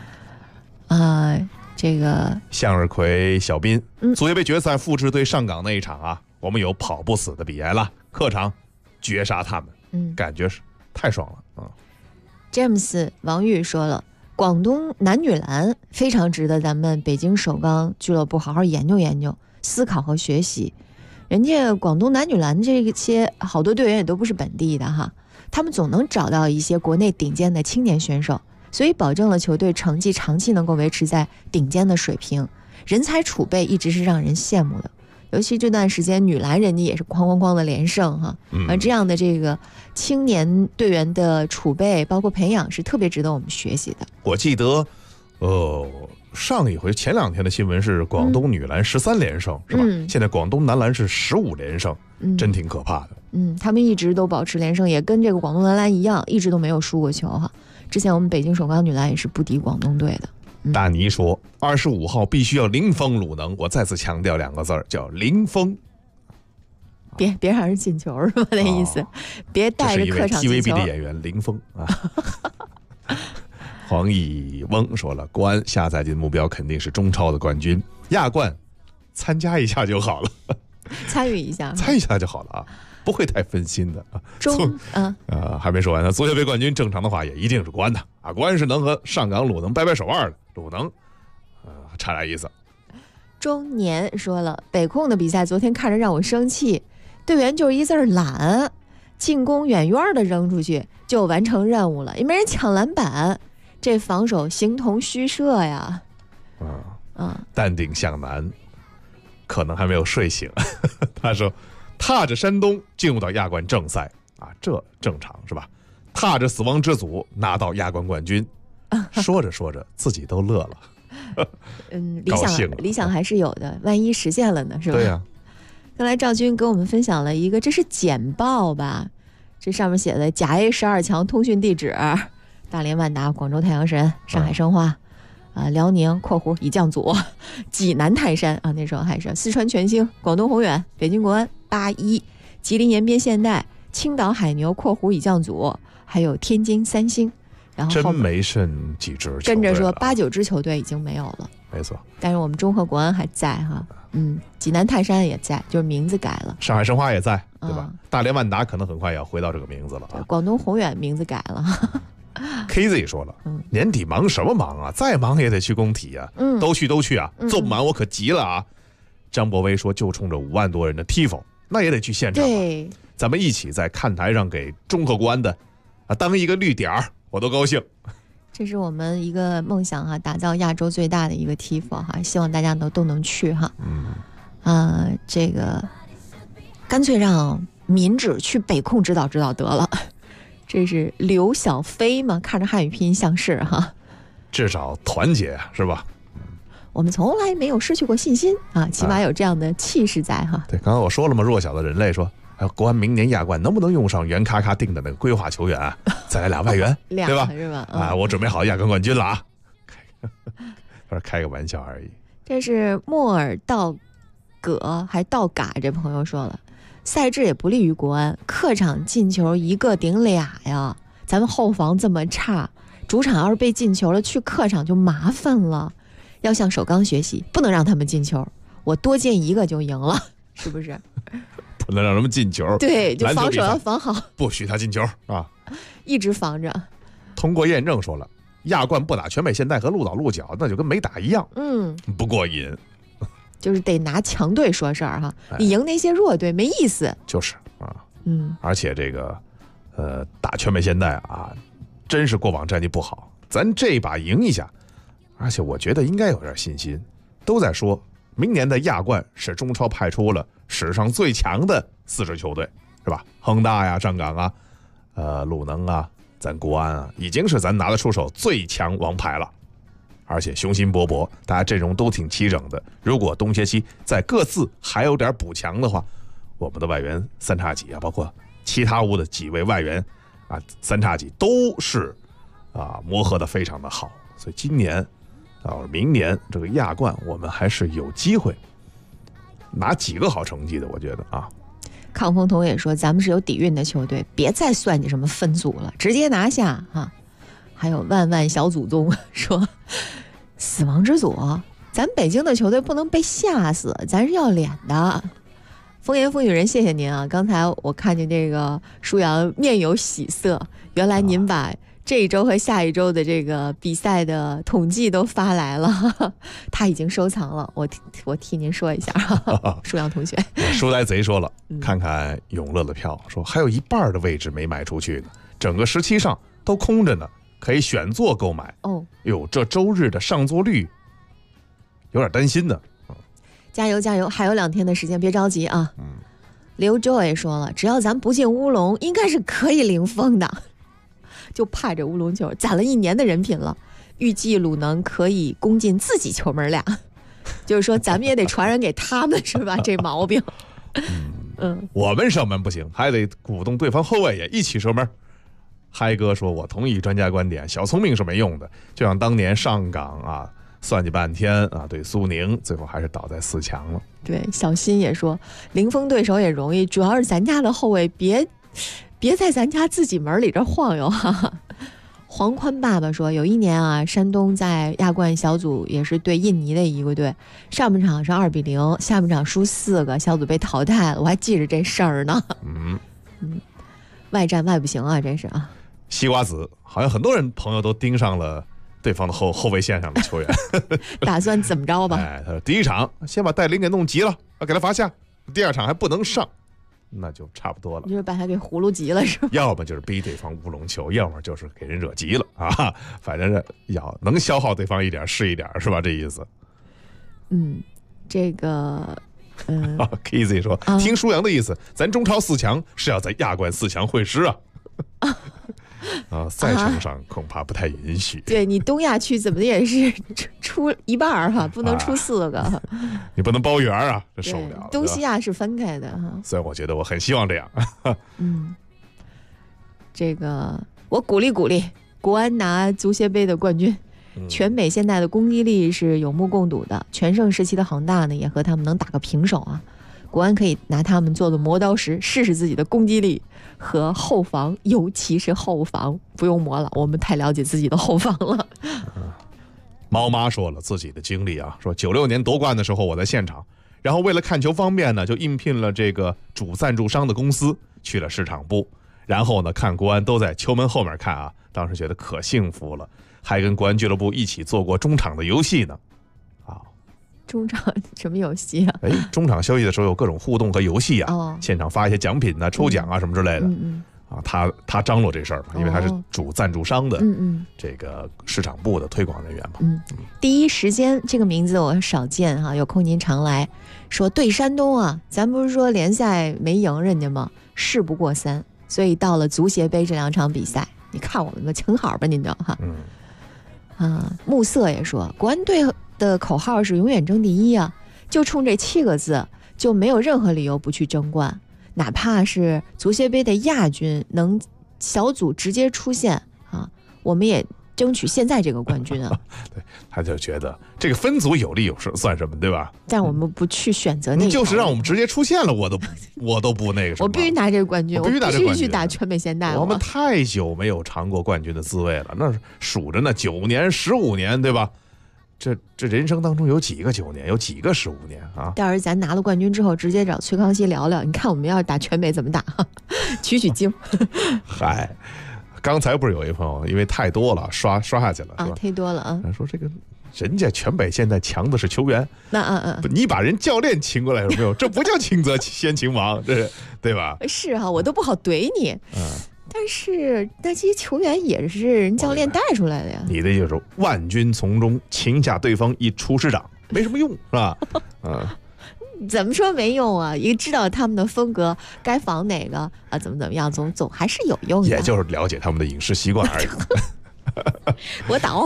这个向日葵小斌，足协杯决赛复制对上港那一场我们有跑不死的比埃拉，客场绝杀他们，感觉是太爽了 James 王玉说了，广东男女篮非常值得咱们北京首钢俱乐部好好研究研究、思考和学习。人家广东男女篮这些好多队员也都不是本地的哈，他们总能找到一些国内顶尖的青年选手，所以保证了球队成绩长期能够维持在顶尖的水平，人才储备一直是让人羡慕的。尤其这段时间女篮人家也是哐哐哐的连胜哈，而这样的这个青年队员的储备包括培养是特别值得我们学习的。 我记得上一回前2天的新闻是广东女篮13连胜是吧？现在广东男篮是15连胜，真挺可怕的。 他们一直都保持连胜，也跟这个广东男篮一样，一直都没有输过球哈。之前我们北京首钢女篮也是不敌广东队的。 大尼说25号必须要零封鲁能，我再次强调2个字叫零封， 别让人进球是吧？那意思，别带着客场进球。 TVB 的演员零封黄以翁说了，国安下赛季的目标肯定是中超的冠军，亚冠参加一下就好了， 参与一下就好了不会太分心的还没说完呢。足协杯冠军正常的话也一定是国安的国安是能和上港鲁能掰手腕的，鲁能差点意思。 中年说了，北控的比赛昨天看着让我生气，队员就是一字懒，进攻远远的扔出去就完成任务了，也没人抢篮板，这防守形同虚设呀。 淡定向南可能还没有睡醒他说踏着山东进入到亚冠正赛这正常是吧？踏着死亡之组拿到亚冠冠军，说着说着自己都乐了。 理想还是有的，万一实现了呢，是吧？ 对呀。 刚才赵军给我们分享了一个，这是简报吧？这上面写的甲 A 12强通讯地址：大连万达、广州太阳神、上海申花、辽宁（括弧已降组）、济南泰山啊，那时候还是四川全兴、广东宏远、北京国安、81、吉林延边现代、青岛海牛（括弧已降组），还有天津三星。然后真没剩几支， 跟着说8、9支球队已经没有了。 没错， 但是我们中赫国安还在哈，济南泰山也在，就是名字改了。 上海申花也在，对吧？大连万达可能很快也要回到这个名字了啊。 广东宏远名字改了。 KZ 说了，年底忙什么忙啊？再忙也得去工体啊，都去啊，做不满我可急了啊。张博威说，就冲着5万多人的 TIFO， 那也得去现场。 对， 咱们一起在看台上给中赫国安的当一个绿点儿，我都高兴。 这是我们一个梦想哈，打造亚洲最大的一个 TIFO 哈，希望大家都能去哈。这个干脆让民指去北控指导得了。这是刘小飞嘛，看着汉语拼音像是哈。 至少团结是吧？ 我们从来没有失去过信心啊，起码有这样的气势在哈。 对，刚刚我说了嘛，弱小的人类说。国安明年亚冠能不能用上袁咔咔定的那个规划球员啊？再来2外援，对吧？ 是吧？ 我准备好亚冠冠军了啊！开个玩笑而已。 这是莫尔道葛还道嘎这朋友说了，赛制也不利于国安，客场进球1个顶2呀。咱们后防这么差，主场要是被进球了，去客场就麻烦了。要向首钢学习，不能让他们进球，我多进1个就赢了，是不是？ 不能让他们进球， 对，就防守要防好， 不许他进球啊！ 一直防着。 通过验证说了，亚冠不打全北现代和鹿岛鹿角，那就跟没打一样，不过瘾。 就是得拿强队说事儿哈，你赢那些弱队没意思。 就是啊，而且这个打全北现代啊，真是过往战绩不好，咱这把赢一下，而且我觉得应该有点信心。都在说明年的亚冠是中超派出了史上最强的4支球队，是吧？恒大呀、上港啊、鲁能啊、咱国安啊，已经是咱拿得出手最强王牌了，而且雄心勃勃，大家阵容都挺齐整的。如果东歇期在各自还有点补强的话，我们的外援三叉戟啊，包括其他屋的几位外援啊，三叉戟都是磨合的非常的好，所以今年明年这个亚冠我们还是有机会拿几个好成绩的，我觉得啊。 康峰彤也说，咱们是有底蕴的球队，别再算计什么分组了，直接拿下哈。还有万万小祖宗说，死亡之组，咱北京的球队不能被吓死，咱是要脸的。风言风语人，谢谢您啊！刚才我看见这个舒阳面有喜色，原来您把这一周和下一周的这个比赛的统计都发来了，他已经收藏了。我替您说一下，舒阳同学。 书呆贼说了，看看永乐的票，说还有1半的位置没卖出去呢，整个17上都空着呢，可以选座购买。哟，这周日的上座率有点担心呢。 加油加油，还有2天的时间，别着急啊。刘 Joy 说了，只要咱不进乌龙，应该是可以零封的。就怕这乌龙球，攒了1年的人品了。预计鲁能可以攻进自己球门俩，就是说咱们也得传染给他们，是吧？这毛病。 我们射门不行，还得鼓动对方后卫也一起射门。嗨哥说，我同意专家观点，小聪明是没用的，就像当年上港啊。算计半天啊，对苏宁，最后还是倒在4强了。 对，小新也说，零封对手也容易，主要是咱家的后卫别在咱家自己门里这晃悠哈。黄宽爸爸说，有一年啊，山东在亚冠小组也是对印尼的一个队，上半场是2-0，下半场输4个，小组被淘汰了，我还记着这事儿呢。外战外不行啊，这是啊。 西瓜子好像很多人朋友都盯上了。对方的后卫线上的球员打算怎么着吧？ 他说第一场先把戴琳给弄急了，要给他罚下，第2场还不能上，那就差不多了。 就是把他给葫芦急了是吧？ 要么就是逼对方乌龙球，要么就是给人惹急了啊！反正是要能消耗对方一点是一点，是吧？这意思。 这个 Kizzy 说，听舒阳的意思，咱中超4强是要在亚冠4强会师啊。 赛程上恐怕不太允许。 对，你东亚区怎么也是出一半哈，不能出4个。 你不能包圆啊，这受不了。 东西亚是分开的哈。 虽然我觉得我很希望这样。 这个我鼓励国安拿足协杯的冠军。全美现在的攻击力是有目共睹的，全盛时期的恒大呢也和他们能打个平手啊。国安可以拿他们做的磨刀石，试试自己的攻击力和后防，尤其是后防不用磨了，我们太了解自己的后防了。 猫妈说了自己的经历啊，说96年夺冠的时候我在现场，然后为了看球方便呢，就应聘了这个主赞助商的公司，去了市场部，然后呢看国安都在球门后面看啊，当时觉得可幸福了，还跟国安俱乐部一起做过中场的游戏呢。 中场什么游戏啊？ 中场休息的时候有各种互动和游戏啊，现场发一些奖品啊、抽奖啊什么之类的。他张罗这事儿嘛，因为他是主赞助商的这个市场部的推广人员嘛。 第一时间这个名字我少见哈，有空您常来。说对山东啊，咱不是说联赛没赢人家吗？事不过3，所以到了足协杯这2场比赛，你看我们的请好吧，您就哈。暮色也说，国安队的口号是永远争第一啊，就冲这7个字，就没有任何理由不去争冠，哪怕是足协杯的亚军能小组直接出现啊，我们也争取现在这个冠军啊。 对，他就觉得这个分组有利有势算什么，对吧？ 但我们不去选择那个， 就是让我们直接出现了，我都不那个什么。 我必须拿这个冠军，我必须去打全美现代。 我们太久没有尝过冠军的滋味了，那数着呢，9年、15年，对吧？这人生当中有几个9年，有几个15年啊？ 到时咱拿了冠军之后，直接找崔康熙聊聊，你看我们要打全美怎么打，取经。 嗨，刚才不是有一朋友因为太多了刷下去了啊，忒多了啊。 说这个人家全北现在强的是球员， 那你把人教练请过来有没有？这不叫轻则先秦王，这对吧？ 是哈，我都不好怼你。但是那些球员也是人教练带出来的呀。 你的就是万军从中擒下对方一厨师长，没什么用是吧？ 怎么说没用啊？一个知道他们的风格，该防哪个啊，怎么样，总还是有用的。 也就是了解他们的饮食习惯而已。 我倒。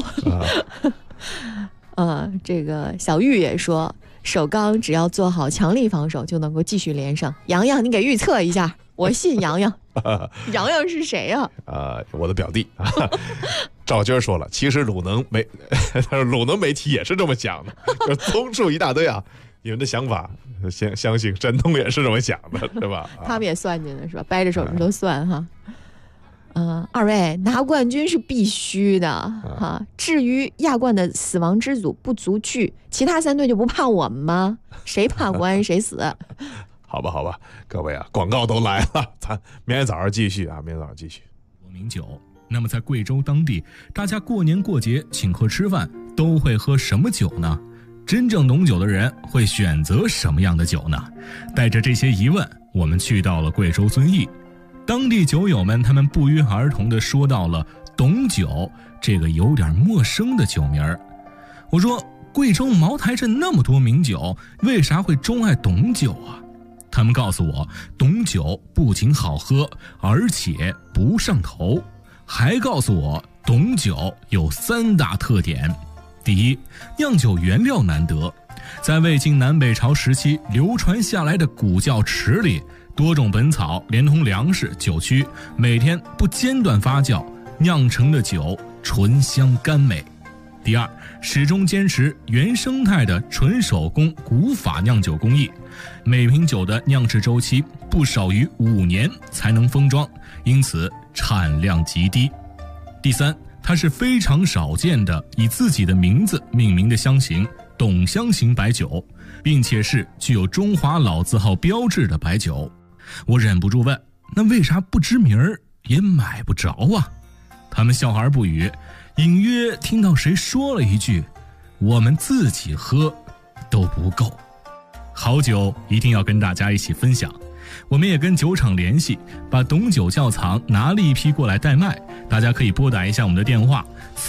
这个小玉也说，首钢只要做好强力防守，就能够继续连胜。洋洋，你给预测一下，我信洋洋。洋洋是谁呀？ 我的表弟。赵军说了，其实鲁能媒体也是这么想的，就综述一大堆啊。你们的想法，相信山东也是这么想的，对吧？ 他们也算进了是吧？掰着手指头算哈。二位拿冠军是必须的哈。至于亚冠的死亡之组不足惧，其他3队就不怕我们吗？谁怕国安谁死。 好吧，各位啊，广告都来了，咱明天早上继续啊，明天早上继续。 名酒，那么在贵州当地，大家过年过节请客吃饭都会喝什么酒呢？真正懂酒的人会选择什么样的酒呢？带着这些疑问，我们去到了贵州遵义。当地酒友们他们不约而同地说到了董酒这个有点陌生的酒名儿。我说，贵州茅台镇那么多名酒，为啥会钟爱董酒啊？他们告诉我，董酒不仅好喝，而且不上头，还告诉我董酒有3大特点。第一，酿酒原料难得，在魏晋南北朝时期流传下来的古窖池里，多种本草连同粮食、酒曲，每天不间断发酵，酿成的酒醇香甘美。第二，始终坚持原生态的纯手工古法酿酒工艺，每瓶酒的酿制周期不少于5年才能封装，因此产量极低。第三，它是非常少见的以自己的名字命名的香型董香型白酒，并且是具有中华老字号标志的白酒。我忍不住问，那为啥不知名儿也买不着啊？他们笑而不语，隐约听到谁说了一句，我们自己喝都不够。好酒一定要跟大家一起分享，我们也跟酒厂联系，把董酒窖藏拿了一批过来代卖，大家可以拨打一下我们的电话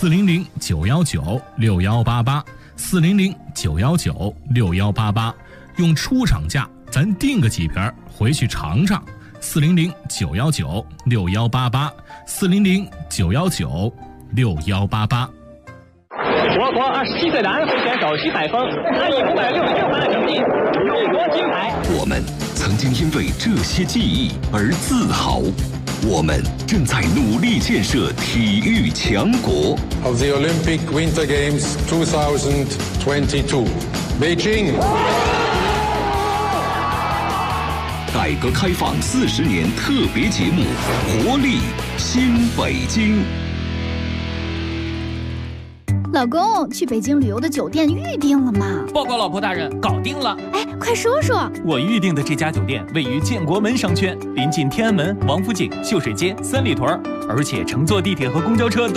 400-919-6188 400-919-6188，用出厂价咱订个几瓶回去尝尝 ，400-919-6188，400-919-6188。 我国27岁的安徽选手徐海峰以566分的成绩荣夺金牌。 我们曾经因为这些记忆而自豪，我们正在努力建设体育强国。 Of the Olympic Winter Games 2022, Beijing。 改革开放40年特别节目《活力新北京》。 老公，去北京旅游的酒店预定了吗？ 报告老婆大人，搞定了。 哎，快说说。 我预定的这家酒店位于建国门商圈，临近天安门、王府井、秀水街、三里屯，而且乘坐地铁和公交车